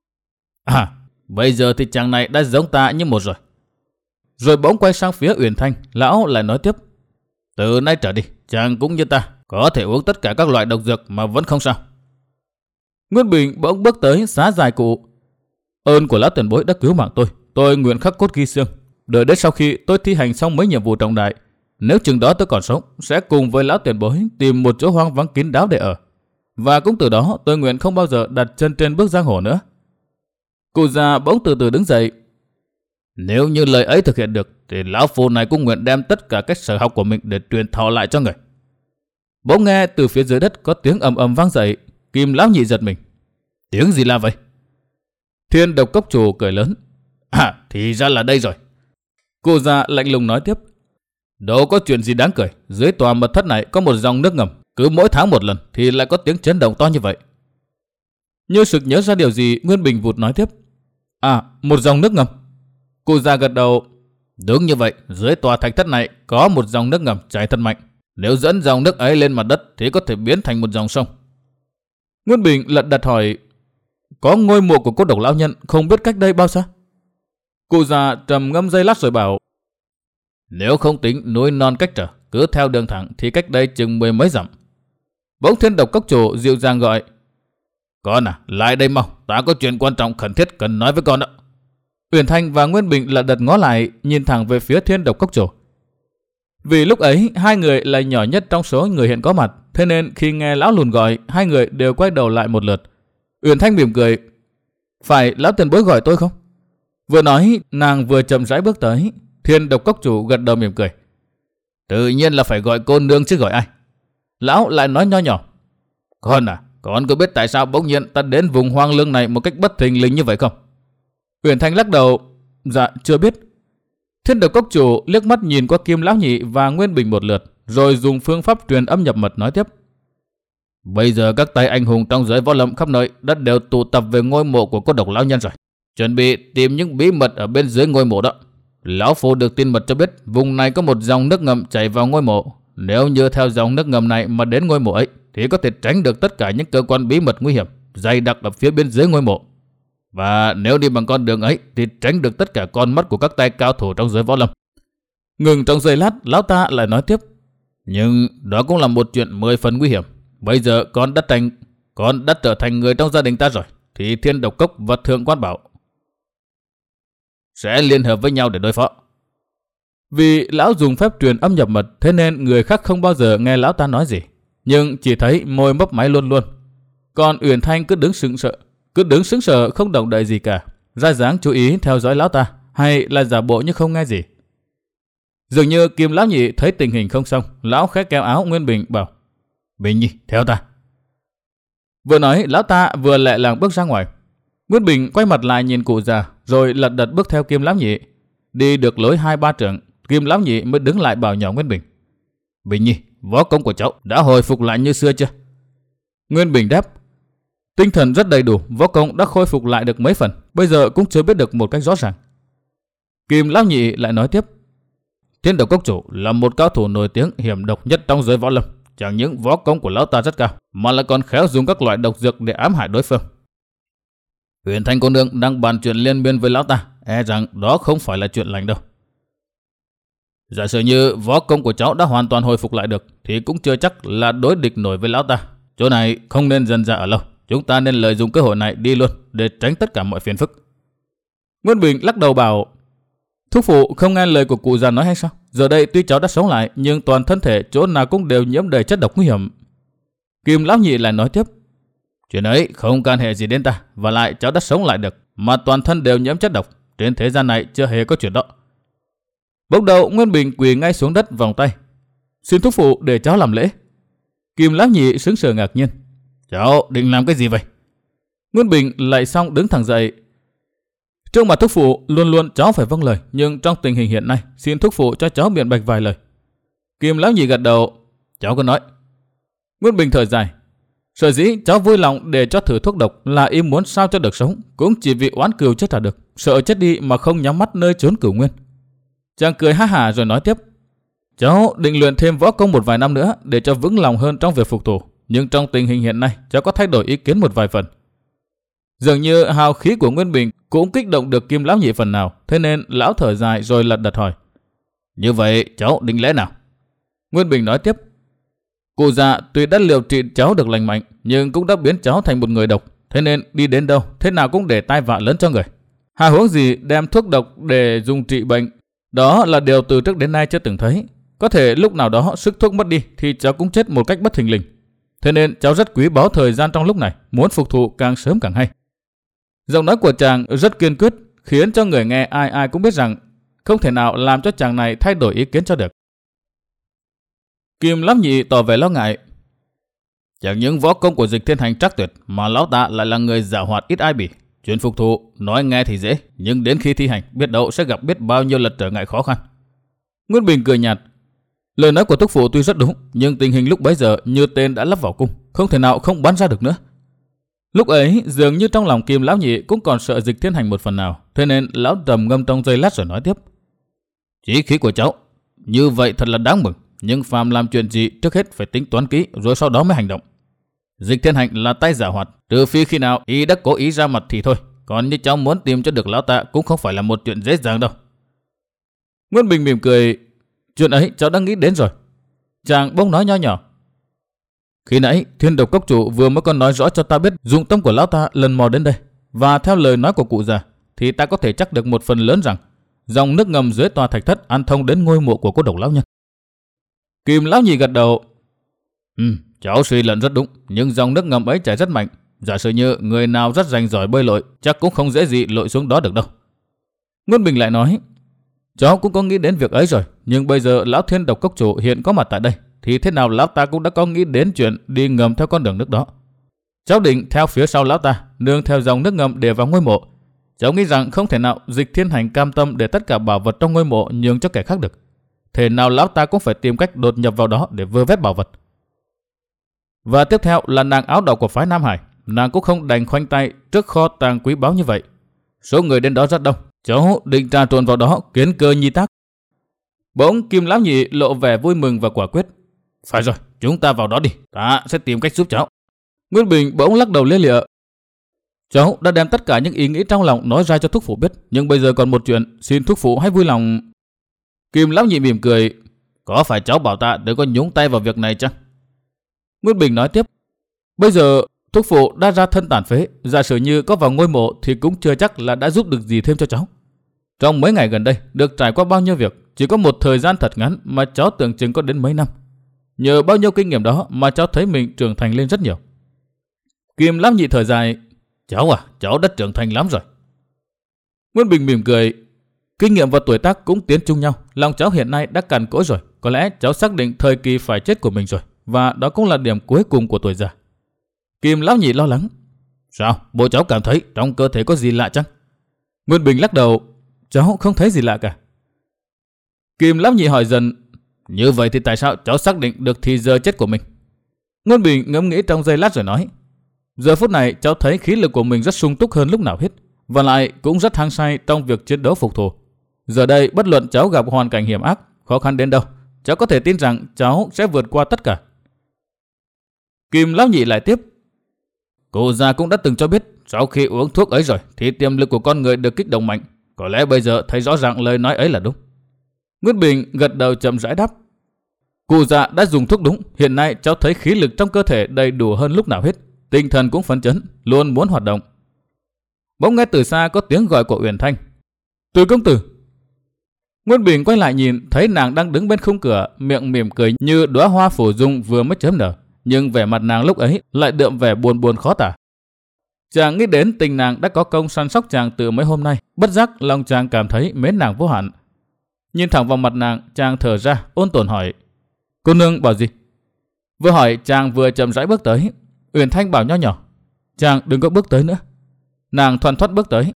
À, bây giờ thì chàng này đã giống ta như một rồi. Rồi bỗng quay sang phía Uyển Thanh, lão lại nói tiếp: Từ nay trở đi, chàng cũng như ta, có thể uống tất cả các loại độc dược mà vẫn không sao. Nguyên Bình bỗng bước tới xá dài cụ. Ơn của lão tiền bối đã cứu mạng tôi, tôi nguyện khắc cốt ghi xương. Đợi đến sau khi tôi thi hành xong mấy nhiệm vụ trọng đại, nếu chừng đó tôi còn sống, sẽ cùng với lão tiền bối tìm một chỗ hoang vắng kín đáo để ở. Và cũng từ đó tôi nguyện không bao giờ đặt chân trên bước giang hồ nữa. Cụ già bỗng từ từ đứng dậy. Nếu như lời ấy thực hiện được, thì lão phu này cũng nguyện đem tất cả cách sở học của mình để truyền thọ lại cho người. Bỗng nghe từ phía dưới đất có tiếng ầm ầm vang dậy. Kim lão nhị giật mình. Tiếng gì là vậy? Thiên Độc Cốc chủ cười lớn. À, thì ra là đây rồi. Cụ già lạnh lùng nói tiếp. Đâu có chuyện gì đáng cười. Dưới tòa mật thất này có một dòng nước ngầm. Cứ mỗi tháng một lần thì lại có tiếng chấn động to như vậy. Như sực nhớ ra điều gì, Nguyên Bình vụt nói tiếp. À, một dòng nước ngầm. Cụ già gật đầu. Đúng như vậy, dưới tòa thạch thất này có một dòng nước ngầm chảy thật mạnh. Nếu dẫn dòng nước ấy lên mặt đất thì có thể biến thành một dòng sông. Nguyên Bình lật đật hỏi. Có ngôi mộ của cốt độc lão nhân không biết cách đây bao xa? Cụ già trầm ngâm giây lát rồi bảo. Nếu không tính núi non cách trở, cứ theo đường thẳng thì cách đây chừng mười mấy dặm. Bỗng Thiên Độc Cốc chủ dịu dàng gọi. Con à, lại đây mau, ta có chuyện quan trọng khẩn thiết cần nói với con đó. Uyển Thanh và Nguyên Bình lật đật ngó lại, nhìn thẳng về phía Thiên Độc Cốc chủ. Vì lúc ấy hai người là nhỏ nhất trong số người hiện có mặt, thế nên khi nghe lão lùn gọi, hai người đều quay đầu lại một lượt. Uyển Thanh mỉm cười. Phải lão tiền bối gọi tôi không? Vừa nói, nàng vừa chậm rãi bước tới. Thiên Độc Cốc chủ gật đầu mỉm cười. Tự nhiên là phải gọi cô nương chứ gọi ai. Lão lại nói nho nhỏ. Con à, con có biết tại sao bỗng nhiên ta đến vùng hoang lương này một cách bất thình lình như vậy không? Uyển Thanh lắc đầu. Dạ, chưa biết. Thiên Độc Cốc chủ liếc mắt nhìn qua Kim lão nhị và Nguyên Bình một lượt, rồi dùng phương pháp truyền âm nhập mật nói tiếp. Bây giờ các tay anh hùng trong giới võ lâm khắp nơi đã đều tụ tập về ngôi mộ của cốt độc lão nhân rồi, chuẩn bị tìm những bí mật ở bên dưới ngôi mộ đó. Lão phu được tin mật cho biết vùng này có một dòng nước ngầm chảy vào ngôi mộ. Nếu như theo dòng nước ngầm này mà đến ngôi mộ ấy thì có thể tránh được tất cả những cơ quan bí mật nguy hiểm dày đặc ở phía bên dưới ngôi mộ. Và nếu đi bằng con đường ấy thì tránh được tất cả con mắt của các tay cao thủ trong giới võ lâm. Ngừng trong giây lát, lão ta lại nói tiếp. Nhưng đó cũng là một chuyện mười phần nguy hiểm. Bây giờ con đã thành con đã trở thành người trong gia đình ta rồi, thì Thiên Độc Cốc và Thượng Quan Bảo sẽ liên hợp với nhau để đối phó. Vì lão dùng phép truyền âm nhập mật, thế nên người khác không bao giờ nghe lão ta nói gì, nhưng chỉ thấy môi mấp máy luôn luôn. Còn Uyển Thanh cứ đứng sững sờ, cứ đứng sững sờ không động đậy gì cả, ra dáng chú ý theo dõi lão ta, hay là giả bộ như không nghe gì. Dường như Kim lão nhị thấy tình hình không xong, lão khẽ kéo áo Nguyên Bình bảo. Bình Nhi, theo ta. Vừa nói, lão ta vừa lẹ làng bước ra ngoài. Nguyên Bình quay mặt lại nhìn cụ già, rồi lật đật bước theo Kim lão nhị. Đi được lối hai ba trượng, Kim lão nhị mới đứng lại bảo nhỏ Nguyên Bình. Bình Nhi, võ công của cháu đã hồi phục lại như xưa chưa? Nguyên Bình đáp. Tinh thần rất đầy đủ, võ công đã khôi phục lại được mấy phần, bây giờ cũng chưa biết được một cách rõ ràng. Kim lão nhị lại nói tiếp. Thiên Độc Cốc chủ là một cao thủ nổi tiếng hiểm độc nhất trong giới võ lâm. Chẳng những võ công của lão ta rất cao, mà lại còn khéo dùng các loại độc dược để ám hại đối phương. Huyền Thanh cô nương đang bàn chuyện liên miên với lão ta, e rằng đó không phải là chuyện lành đâu. Giả sử như võ công của cháu đã hoàn toàn hồi phục lại được, thì cũng chưa chắc là đối địch nổi với lão ta. Chỗ này không nên dần dà ở lâu, chúng ta nên lợi dụng cơ hội này đi luôn để tránh tất cả mọi phiền phức. Nguyên Bình lắc đầu bảo. Thúc phụ không nghe lời của cụ già nói hay sao? Giờ đây tuy cháu đã sống lại, nhưng toàn thân thể chỗ nào cũng đều nhiễm đầy chất độc nguy hiểm. Kim lão nhị lại nói tiếp. Chuyện ấy không can hệ gì đến ta, và lại cháu đã sống lại được, mà toàn thân đều nhiễm chất độc. Trên thế gian này chưa hề có chuyện đó. Bỗng đầu Nguyên Bình quỳ ngay xuống đất vòng tay. Xin thúc phụ để cháu làm lễ. Kim lão nhị sững sờ ngạc nhiên. Cháu định làm cái gì vậy? Nguyên Bình lại xong đứng thẳng dậy. Trước mặt thúc phụ luôn luôn cháu phải vâng lời, nhưng trong tình hình hiện nay xin thúc phụ cho cháu biện bạch vài lời. Kim lão nhị gật đầu. Cháu cứ nói. Nguyên Bình thở dài. Sở dĩ cháu vui lòng để cho thử thuốc độc là ý muốn sao cho được sống, cũng chỉ vì oán cừu chết là được, sợ chết đi mà không nhắm mắt nơi chốn cửu nguyên. Chàng cười ha hả rồi nói tiếp. Cháu định luyện thêm võ công một vài năm nữa để cho vững lòng hơn trong việc phục thù, nhưng trong tình hình hiện nay cháu có thay đổi ý kiến một vài phần. Dường như hào khí của Nguyên Bình cũng kích động được Kim lão nhị phần nào, thế nên lão thở dài rồi lật đật hỏi. Như vậy cháu định lẽ nào? Nguyên Bình nói tiếp. Cụ già tuy đã liều trị cháu được lành mạnh, nhưng cũng đã biến cháu thành một người độc. Thế nên đi đến đâu, thế nào cũng để tai vạ lớn cho người. Hà huống gì đem thuốc độc để dùng trị bệnh. Đó là điều từ trước đến nay chưa từng thấy. Có thể lúc nào đó sức thuốc mất đi thì cháu cũng chết một cách bất thình lình. Thế nên cháu rất quý báu thời gian trong lúc này, muốn phục thù càng sớm càng hay. Giọng nói của chàng rất kiên quyết, khiến cho người nghe ai ai cũng biết rằng không thể nào làm cho chàng này thay đổi ý kiến cho được. Kim Lão Nhị tỏ vẻ lo ngại. Chẳng những võ công của Dịch Thiên Hành trắc tuyệt, mà lão ta lại là người giàu hoạt ít ai bỉ. Chuyện phục thù nói nghe thì dễ, nhưng đến khi thi hành biết đâu sẽ gặp biết bao nhiêu lần trở ngại khó khăn. Nguyên Bình cười nhạt. Lời nói của thúc phụ tuy rất đúng, nhưng tình hình lúc bấy giờ như tên đã lắp vào cung, không thể nào không bắn ra được nữa. Lúc ấy dường như trong lòng Kim Lão Nhị cũng còn sợ Dịch Thiên Hành một phần nào, thế nên lão trầm ngâm trong giây lát rồi nói tiếp. Chí khí của cháu như vậy thật là đáng mừng, nhưng phàm làm chuyện gì trước hết phải tính toán kỹ rồi sau đó mới hành động. Dịch Thiên Hành là tay giảo hoạt, trừ phi khi nào y đã cố ý ra mặt thì thôi, còn như cháu muốn tìm cho được lão ta cũng không phải là một chuyện dễ dàng đâu. Nguyên Bình mỉm cười. Chuyện ấy cháu đã nghĩ đến rồi. Chàng bỗng nói nho nhỏ. Khi nãy Thiên Độc Cốc chủ vừa mới còn nói rõ cho ta biết dụng tâm của lão ta lần mò đến đây, và theo lời nói của cụ già thì ta có thể chắc được một phần lớn rằng dòng nước ngầm dưới tòa thạch thất ăn thông đến ngôi mộ của cô độc lão nhân. Kim Lão Nhị gật đầu. Ừ, cháu suy luận rất đúng, nhưng dòng nước ngầm ấy chảy rất mạnh. Giả sử như người nào rất rành giỏi bơi lội, chắc cũng không dễ gì lội xuống đó được đâu. Nguyên Bình lại nói. Cháu cũng có nghĩ đến việc ấy rồi, nhưng bây giờ lão Thiên Độc Cốc chủ hiện có mặt tại đây, thì thế nào lão ta cũng đã có nghĩ đến chuyện đi ngầm theo con đường nước đó. Cháu định theo phía sau lão ta, nương theo dòng nước ngầm để vào ngôi mộ. Cháu nghĩ rằng không thể nào Dịch Thiên Hành cam tâm để tất cả bảo vật trong ngôi mộ nhường cho kẻ khác được. Thế nào lão ta cũng phải tìm cách đột nhập vào đó để vơ vét bảo vật. Và tiếp theo là nàng áo đỏ của phái Nam Hải, nàng cũng không đành khoanh tay trước kho tàng quý báu như vậy. Số người đến đó rất đông, cháu định trà trộn vào đó kiến cơ nhi tác. Bỗng Kim Lão Nhị lộ vẻ vui mừng và quả quyết. Phải rồi, chúng ta vào đó đi, ta sẽ tìm cách giúp cháu. Nguyên Bình bỗng lắc đầu lia lịa. Cháu đã đem tất cả những ý nghĩ trong lòng nói ra cho thúc phụ biết, nhưng bây giờ còn một chuyện, xin thúc phụ hãy vui lòng. Kim Lão Nhị mỉm cười. Có phải cháu bảo ta đừng có nhúng tay vào việc này chăng? Nguyên Bình nói tiếp. Bây giờ thúc phụ đã ra thân tàn phế, giả sử như có vào ngôi mộ thì cũng chưa chắc là đã giúp được gì thêm cho cháu. Trong mấy ngày gần đây được trải qua bao nhiêu việc, chỉ có một thời gian thật ngắn mà cháu tưởng chừng có đến mấy năm. Nhờ bao nhiêu kinh nghiệm đó mà cháu thấy mình trưởng thành lên rất nhiều. Kim Lão Nhị thở dài. Cháu à, cháu đã trưởng thành lắm rồi. Nguyên Bình mỉm cười. Kinh nghiệm và tuổi tác cũng tiến chung nhau, lòng cháu hiện nay đã cằn cỗi rồi. Có lẽ cháu xác định thời kỳ phải chết của mình rồi, và đó cũng là điểm cuối cùng của tuổi già. Kim Lão Nhị lo lắng. Sao, bộ cháu cảm thấy trong cơ thể có gì lạ chăng? Nguyên Bình lắc đầu. Cháu không thấy gì lạ cả. Kim Lão Nhị hỏi dần. Như vậy thì tại sao cháu xác định được thì giờ chết của mình? Nguyên Bình ngẫm nghĩ trong giây lát rồi nói. Giờ phút này cháu thấy khí lực của mình rất sung túc hơn lúc nào hết, và lại cũng rất hăng say trong việc chiến đấu phục thù. Giờ đây bất luận cháu gặp hoàn cảnh hiểm ác, khó khăn đến đâu, cháu có thể tin rằng cháu sẽ vượt qua tất cả. Kim Lão Nhị lại tiếp. Cô già cũng đã từng cho biết, sau khi uống thuốc ấy rồi thì tiềm lực của con người được kích động mạnh. Có lẽ bây giờ thấy rõ ràng lời nói ấy là đúng. Nguyên Bình gật đầu chậm rãi đáp. Cụ già đã dùng thuốc đúng, hiện nay cháu thấy khí lực trong cơ thể đầy đủ hơn lúc nào hết, tinh thần cũng phấn chấn, luôn muốn hoạt động. Bỗng nghe từ xa có tiếng gọi của Uyển Thanh. Từ công tử. Nguyên Bình quay lại nhìn, thấy nàng đang đứng bên khung cửa, miệng mỉm cười như đóa hoa phổ dung vừa mới chớm nở, nhưng vẻ mặt nàng lúc ấy lại đượm vẻ buồn buồn khó tả. Chàng nghĩ đến tình nàng đã có công săn sóc chàng từ mấy hôm nay, bất giác lòng chàng cảm thấy mến nàng vô hạn. Nhìn thẳng vào mặt nàng, chàng thở ra, ôn tồn hỏi. Cô nương bảo gì? Vừa hỏi chàng vừa chậm rãi bước tới. Uyển Thanh bảo nho nhỏ. Chàng đừng có bước tới nữa. Nàng thoăn thoắt bước tới.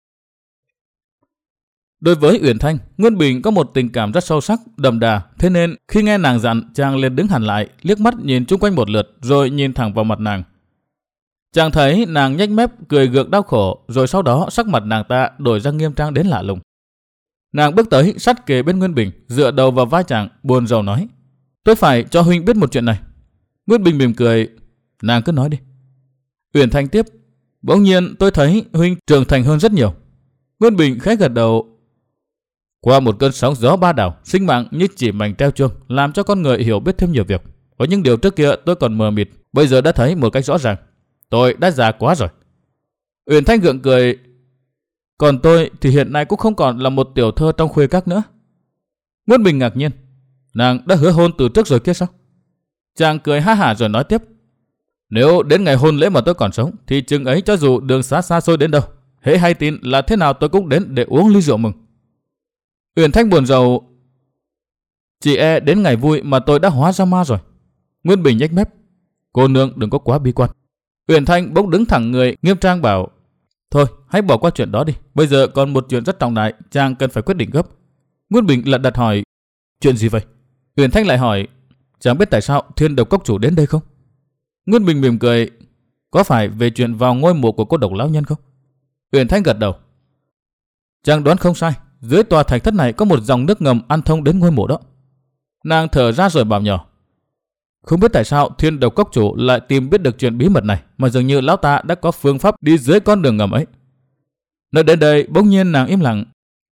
Đối với Uyển Thanh, Nguyên Bình có một tình cảm rất sâu sắc, đậm đà, thế nên khi nghe nàng dặn, chàng liền đứng hẳn lại, liếc mắt nhìn chung quanh một lượt, rồi nhìn thẳng vào mặt nàng. Chàng thấy nàng nhếch mép cười gượng đau khổ, rồi sau đó sắc mặt nàng ta đổi ra nghiêm trang đến lạ lùng. Nàng bước tới sát kề bên Nguyên Bình, dựa đầu vào vai chàng, buồn rầu nói: "Tôi phải cho huynh biết một chuyện này." Nguyên Bình mỉm cười: "Nàng cứ nói đi." Uyển Thanh tiếp: "Bỗng nhiên tôi thấy huynh trưởng thành hơn rất nhiều." Nguyên Bình khẽ gật đầu: "Qua một cơn sóng gió ba đảo, sinh mạng như chỉ mảnh treo chuông, làm cho con người hiểu biết thêm nhiều việc. Có những điều trước kia tôi còn mờ mịt, bây giờ đã thấy một cách rõ ràng. Tôi đã già quá rồi. Uyển Thanh gượng cười. Còn tôi thì hiện nay cũng không còn là một tiểu thơ trong khuê các nữa. Nguyên Bình ngạc nhiên. Nàng đã hứa hôn từ trước rồi kia sao? Chàng cười ha hả rồi nói tiếp. Nếu đến ngày hôn lễ mà tôi còn sống, thì chừng ấy cho dù đường xá xa xôi đến đâu, hễ hay tin là thế nào tôi cũng đến để uống ly rượu mừng. Uyển Thanh buồn rầu. Chỉ e đến ngày vui mà tôi đã hóa ra ma rồi. Nguyên Bình nhếch mép. Cô nương đừng có quá bi quan. Uyển Thanh bỗng đứng thẳng người, nghiêm trang bảo. Thôi, hãy bỏ qua chuyện đó đi. Bây giờ còn một chuyện rất trọng đại, chàng cần phải quyết định gấp. Nguyên Bình lật đật hỏi. Chuyện gì vậy? Uyển Thanh lại hỏi. Chàng biết tại sao Thiên Độc Cốc chủ đến đây không? Nguyên Bình mỉm cười. Có phải về chuyện vào ngôi mộ của cô độc lão nhân không? Uyển Thanh gật đầu. Chàng đoán không sai. Dưới tòa thạch thất này có một dòng nước ngầm ăn thông đến ngôi mộ đó. Nàng thở ra rồi bảo nhỏ. Không biết tại sao Thiên Độc Cốc chủ lại tìm biết được chuyện bí mật này, mà dường như lão ta đã có phương pháp đi dưới con đường ngầm ấy. Nói đến đây bỗng nhiên nàng im lặng.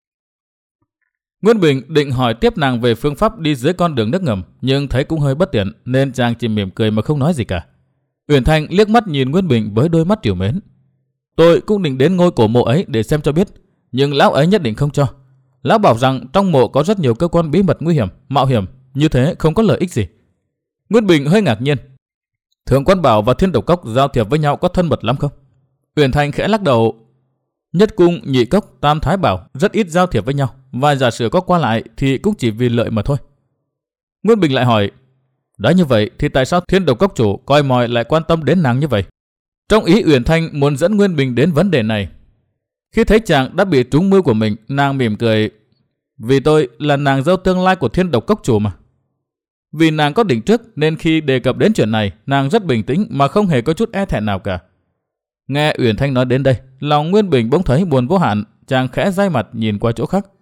Nguyên Bình định hỏi tiếp nàng về phương pháp đi dưới con đường nước ngầm, nhưng thấy cũng hơi bất tiện nên chàng chỉ mỉm cười mà không nói gì cả. Uyển Thanh liếc mắt nhìn Nguyên Bình với đôi mắt trìu mến. Tôi cũng định đến ngôi cổ mộ ấy để xem cho biết, nhưng lão ấy nhất định không cho. Lão bảo rằng trong mộ có rất nhiều cơ quan bí mật nguy hiểm, mạo hiểm, như thế không có lợi ích gì. Nguyên Bình hơi ngạc nhiên. Thượng Quan Bảo và Thiên Độc Cốc giao thiệp với nhau có thân mật lắm không? Uyển Thanh khẽ lắc đầu. Nhất Cung, Nhị Cốc, Tam Thái Bảo rất ít giao thiệp với nhau, và giả sử có qua lại thì cũng chỉ vì lợi mà thôi. Nguyên Bình lại hỏi. Đã như vậy thì tại sao Thiên Độc Cốc chủ coi mòi lại quan tâm đến nàng như vậy? Trong ý Uyển Thanh muốn dẫn Nguyên Bình đến vấn đề này. Khi thấy chàng đã bị trúng mưu của mình, nàng mỉm cười. Vì tôi là nàng dâu tương lai của Thiên Độc Cốc chủ mà. Vì nàng có định trước nên khi đề cập đến chuyện này, nàng rất bình tĩnh mà không hề có chút e thẹn nào cả. Nghe Uyển Thanh nói đến đây, lòng Nguyên Bình bỗng thấy buồn vô hạn, chàng khẽ dai mặt nhìn qua chỗ khác.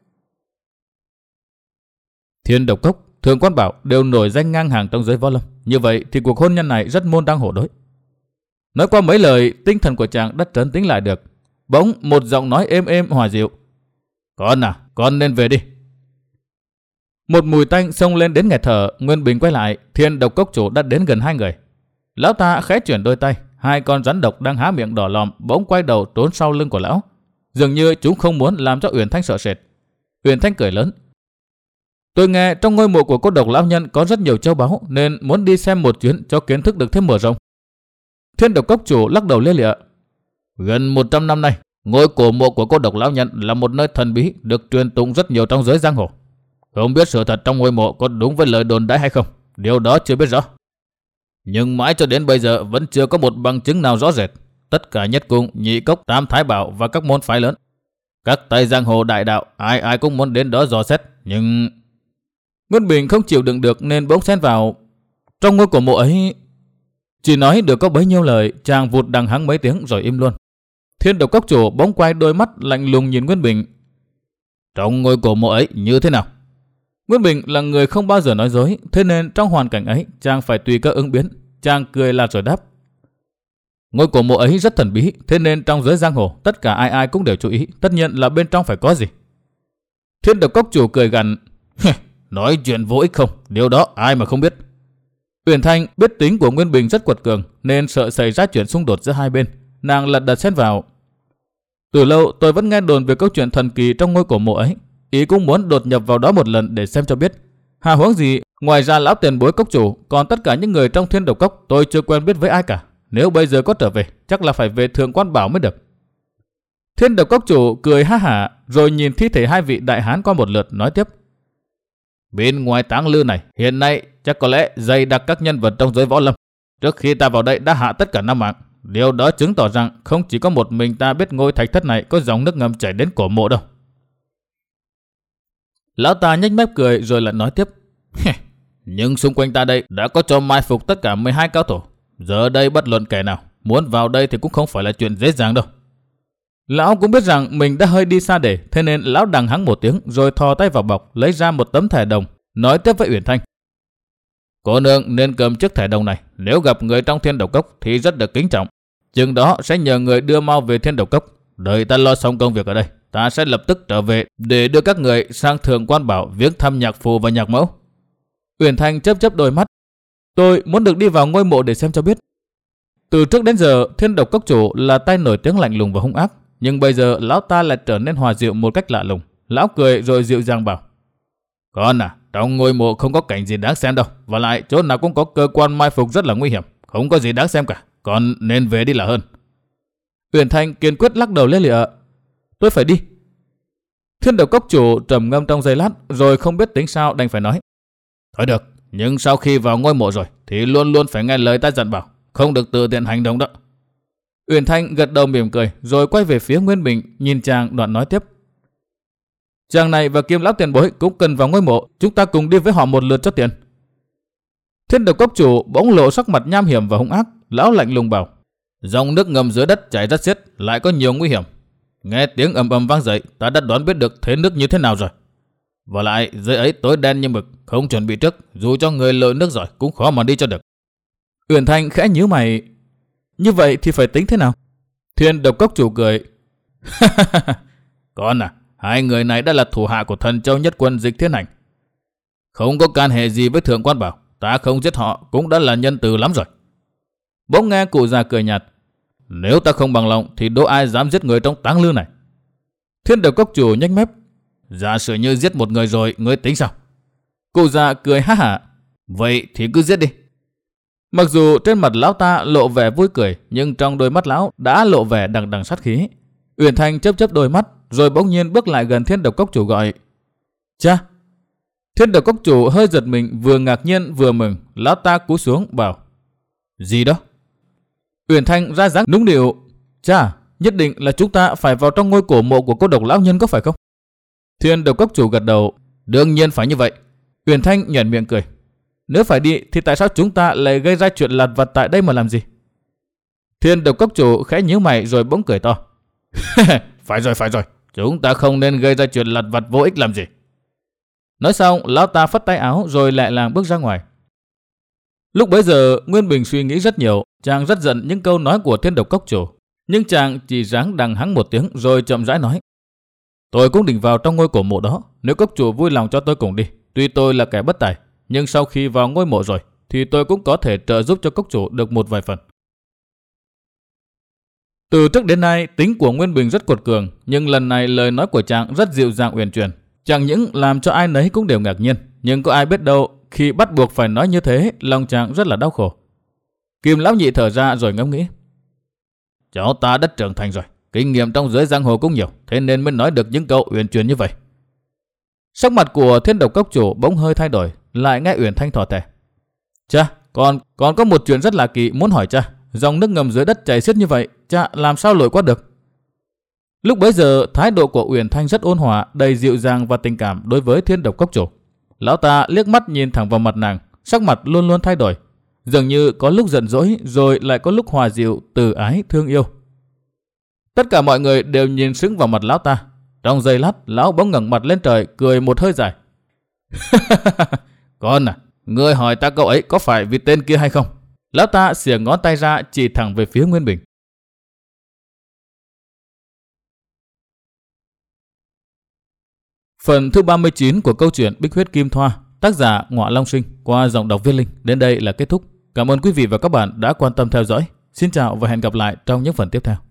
Thiên Độc Cốc, Thượng Quan Bảo đều nổi danh ngang hàng trong giới võ lâm, như vậy thì cuộc hôn nhân này rất môn đăng hộ đối. Nói qua mấy lời, tinh thần của chàng đã trấn tĩnh lại được. Bỗng một giọng nói êm êm hòa dịu. Con à, con nên về đi. Một mùi tanh xông lên đến nghẹt thở. Nguyên Bình quay lại, Thiên Độc Cốc chủ đã đến gần hai người. Lão ta khẽ chuyển đôi tay, hai con rắn độc đang há miệng đỏ lòm bỗng quay đầu trốn sau lưng của lão, dường như chúng không muốn làm cho Uyển Thanh sợ sệt. Uyển Thanh cười lớn. Tôi nghe trong ngôi mộ của cô độc lão nhân có rất nhiều châu báu, nên muốn đi xem một chuyến cho kiến thức được thêm mở rộng. Thiên Độc Cốc chủ lắc đầu lia lịa. Gần một trăm năm nay, ngôi cổ mộ của cô độc lão nhân là một nơi thần bí được truyền tụng rất nhiều trong giới giang hồ. Không biết sự thật trong ngôi mộ có đúng với lời đồn đãi hay không, điều đó chưa biết rõ. Nhưng mãi cho đến bây giờ vẫn chưa có một bằng chứng nào rõ rệt. Tất cả Nhất Cung, Nhị Cốc, Tam Thái Bảo và các môn phái lớn, các tay giang hồ đại đạo, ai ai cũng muốn đến đó dò xét. Nhưng Nguyên Bình không chịu đựng được nên bỗng xen vào. Trong ngôi cổ mộ ấy... Chỉ nói được có bấy nhiêu lời, chàng vụt đằng hắng mấy tiếng rồi im luôn. Thiên Độc Cốc chủ bỗng quay đôi mắt lạnh lùng nhìn Nguyên Bình. Trong ngôi cổ mộ ấy như thế nào? Nguyên Bình là người không bao giờ nói dối, thế nên trong hoàn cảnh ấy chàng phải tùy cơ ứng biến. Chàng cười là rồi đáp. Ngôi cổ mộ ấy rất thần bí, thế nên trong giới giang hồ tất cả ai ai cũng đều chú ý, tất nhiên là bên trong phải có gì. Thiên Độc Cốc chủ cười gằn. Nói chuyện vô ích không, điều đó ai mà không biết. Uyển Thanh biết tính của Nguyên Bình rất quật cường nên sợ xảy ra chuyện xung đột giữa hai bên, nàng lật đật xen vào. Từ lâu tôi vẫn nghe đồn về câu chuyện thần kỳ trong ngôi cổ mộ ấy, ý cũng muốn đột nhập vào đó một lần để xem cho biết. Hà huống gì, ngoài ra lão tiền bối cốc chủ, còn tất cả những người trong Thiên Độc Cốc tôi chưa quen biết với ai cả. Nếu bây giờ có trở về, chắc là phải về Thượng Quan Bảo mới được. Thiên Độc Cốc chủ cười ha hả, rồi nhìn thi thể hai vị đại hán qua một lượt nói tiếp. Bên ngoài táng lư này, hiện nay chắc có lẽ dày đặc các nhân vật trong giới võ lâm. Trước khi ta vào đây đã hạ tất cả năm mạng. Điều đó chứng tỏ rằng không chỉ có một mình ta biết ngôi thạch thất này có dòng nước ngầm chảy đến cổ mộ đâu. Lão ta nhếch mép cười rồi lại nói tiếp. Nhưng xung quanh ta đây đã có cho mai phục tất cả mười hai cao thủ. Giờ đây bất luận kẻ nào muốn vào đây thì cũng không phải là chuyện dễ dàng đâu. Lão cũng biết rằng mình đã hơi đi xa để, thế nên lão đằng hắng một tiếng rồi thò tay vào bọc lấy ra một tấm thẻ đồng, nói tiếp với Uyển Thanh. Cô nương nên cầm chiếc thẻ đồng này, nếu gặp người trong Thiên Độc Cốc thì rất được kính trọng. Chừng đó sẽ nhờ người đưa mau về Thiên Độc Cốc. Đợi ta lo xong công việc ở đây, ta sẽ lập tức trở về để đưa các người sang Thượng Quan Bảo viếng thăm nhạc phù và nhạc mẫu. Uyển Thanh chớp chớp đôi mắt. Tôi muốn được đi vào ngôi mộ để xem cho biết. Từ trước đến giờ, Thiên Độc Cốc chủ là tay nổi tiếng lạnh lùng và hung ác, nhưng bây giờ lão ta lại trở nên hòa dịu một cách lạ lùng. Lão cười rồi dịu dàng bảo: Con à, trong ngôi mộ không có cảnh gì đáng xem đâu, và lại chỗ nào cũng có cơ quan mai phục rất là nguy hiểm, không có gì đáng xem cả, con nên về đi là hơn. Uyển Thanh kiên quyết lắc đầu lia lịa: Tôi phải đi. Thiên Độc Cốc chủ trầm ngâm trong giây lát, rồi không biết tính sao đành phải nói: Thôi được, nhưng sau khi vào ngôi mộ rồi thì luôn luôn phải nghe lời ta dặn bảo, không được tự tiện hành động đó. Uyển Thanh gật đầu mỉm cười, rồi quay về phía Nguyên Bình, nhìn chàng đoạn nói tiếp: Chàng này và Kim lão tiền bối cũng cần vào ngôi mộ, chúng ta cùng đi với họ một lượt cho tiền. Thiên Độc Cốc chủ bỗng lộ sắc mặt nham hiểm và hung ác, lão lạnh lùng bảo: Dòng nước ngầm dưới đất chảy rất xiết, lại có nhiều nguy hiểm. Nghe tiếng ầm ầm vang dậy, ta đã đoán biết được thế nước như thế nào rồi. Và lại dưới ấy tối đen như mực, không chuẩn bị trước, dù cho người lội nước giỏi cũng khó mà đi cho được. Uyển Thanh khẽ nhíu mày: Như vậy thì phải tính thế nào? Thiên Độc Cốc chủ cười: Con à, hai người này đã là thủ hạ của Thần Châu Nhất Quân Dịch Thiên Hành, không có can hệ gì với Thượng Quan Bảo, ta không giết họ cũng đã là nhân từ lắm rồi. Bỗng nghe cụ già cười nhạt: Nếu ta không bằng lòng thì đâu ai dám giết người trong táng lư này. Thiên Độc Cốc chủ nhếch mép: Giả sử như giết một người rồi, ngươi tính sao? Cụ già cười ha hả: Vậy thì cứ giết đi. Mặc dù trên mặt lão ta lộ vẻ vui cười, nhưng trong đôi mắt lão đã lộ vẻ đằng đằng sát khí. Uyển Thanh chớp chớp đôi mắt, rồi bỗng nhiên bước lại gần Thiên Độc Cốc chủ gọi: Cha! Thiên Độc Cốc chủ hơi giật mình, vừa ngạc nhiên vừa mừng. Lão ta cúi xuống bảo: Gì đó? Uyển Thanh ra dáng nũng nịu: Cha, nhất định là chúng ta phải vào trong ngôi cổ mộ của cô độc lão nhân có phải không? Thiên Độc Cốc chủ gật đầu: Đương nhiên phải như vậy. Uyển Thanh nhoẻn miệng cười: Nếu phải đi thì tại sao chúng ta lại gây ra chuyện lặt vặt tại đây mà làm gì? Thiên Độc Cốc chủ khẽ nhíu mày rồi bỗng cười to: Phải rồi, phải rồi, chúng ta không nên gây ra chuyện lặt vặt vô ích làm gì. Nói xong, lão ta phất tay áo rồi lẹ làng bước ra ngoài. Lúc bấy giờ, Nguyên Bình suy nghĩ rất nhiều, chàng rất giận những câu nói của Thiên Độc Cốc chủ, nhưng chàng chỉ ráng đằng hắng một tiếng rồi chậm rãi nói: Tôi cũng định vào trong ngôi cổ mộ đó, nếu cốc chủ vui lòng cho tôi cùng đi. Tuy tôi là kẻ bất tài, nhưng sau khi vào ngôi mộ rồi thì tôi cũng có thể trợ giúp cho cốc chủ được một vài phần. Từ trước đến nay, tính của Nguyên Bình rất cuột cường, nhưng lần này lời nói của chàng rất dịu dàng uyển chuyển, chẳng những làm cho ai nấy cũng đều ngạc nhiên, nhưng có ai biết đâu khi bắt buộc phải nói như thế, lòng chàng rất là đau khổ. Kim lão nhị thở ra rồi ngẫm nghĩ: Cháu ta đã trưởng thành rồi, kinh nghiệm trong giới giang hồ cũng nhiều, thế nên mới nói được những câu uyển chuyển như vậy. Sắc mặt của Thiên Độc Cốc chủ bỗng hơi thay đổi, lại nghe Uyển Thanh thỏ thẻ: Cha, còn còn có một chuyện rất là kỳ muốn hỏi cha. Dòng nước ngầm dưới đất chảy xiết như vậy, cha làm sao lội qua được? Lúc bấy giờ, thái độ của Uyển Thanh rất ôn hòa, đầy dịu dàng và tình cảm đối với Thiên Độc Cốc chủ. Lão ta liếc mắt nhìn thẳng vào mặt nàng, sắc mặt luôn luôn thay đổi, dường như có lúc giận dỗi rồi lại có lúc hòa dịu, từ ái, thương yêu. Tất cả mọi người đều nhìn sững vào mặt lão ta. Trong giây lát, lão bỗng ngẩng mặt lên trời, cười một hơi dài: Con à, ngươi hỏi ta câu ấy có phải vì tên kia hay không? Lão ta xìa ngón tay ra chỉ thẳng về phía Nguyên Bình. Phần thứ ba mươi chín của câu chuyện Bích Huyết Kim Thoa, tác giả Ngọa Long Sinh, qua giọng đọc Viết Linh, đến đây là kết thúc. Cảm ơn quý vị và các bạn đã quan tâm theo dõi. Xin chào và hẹn gặp lại trong những phần tiếp theo.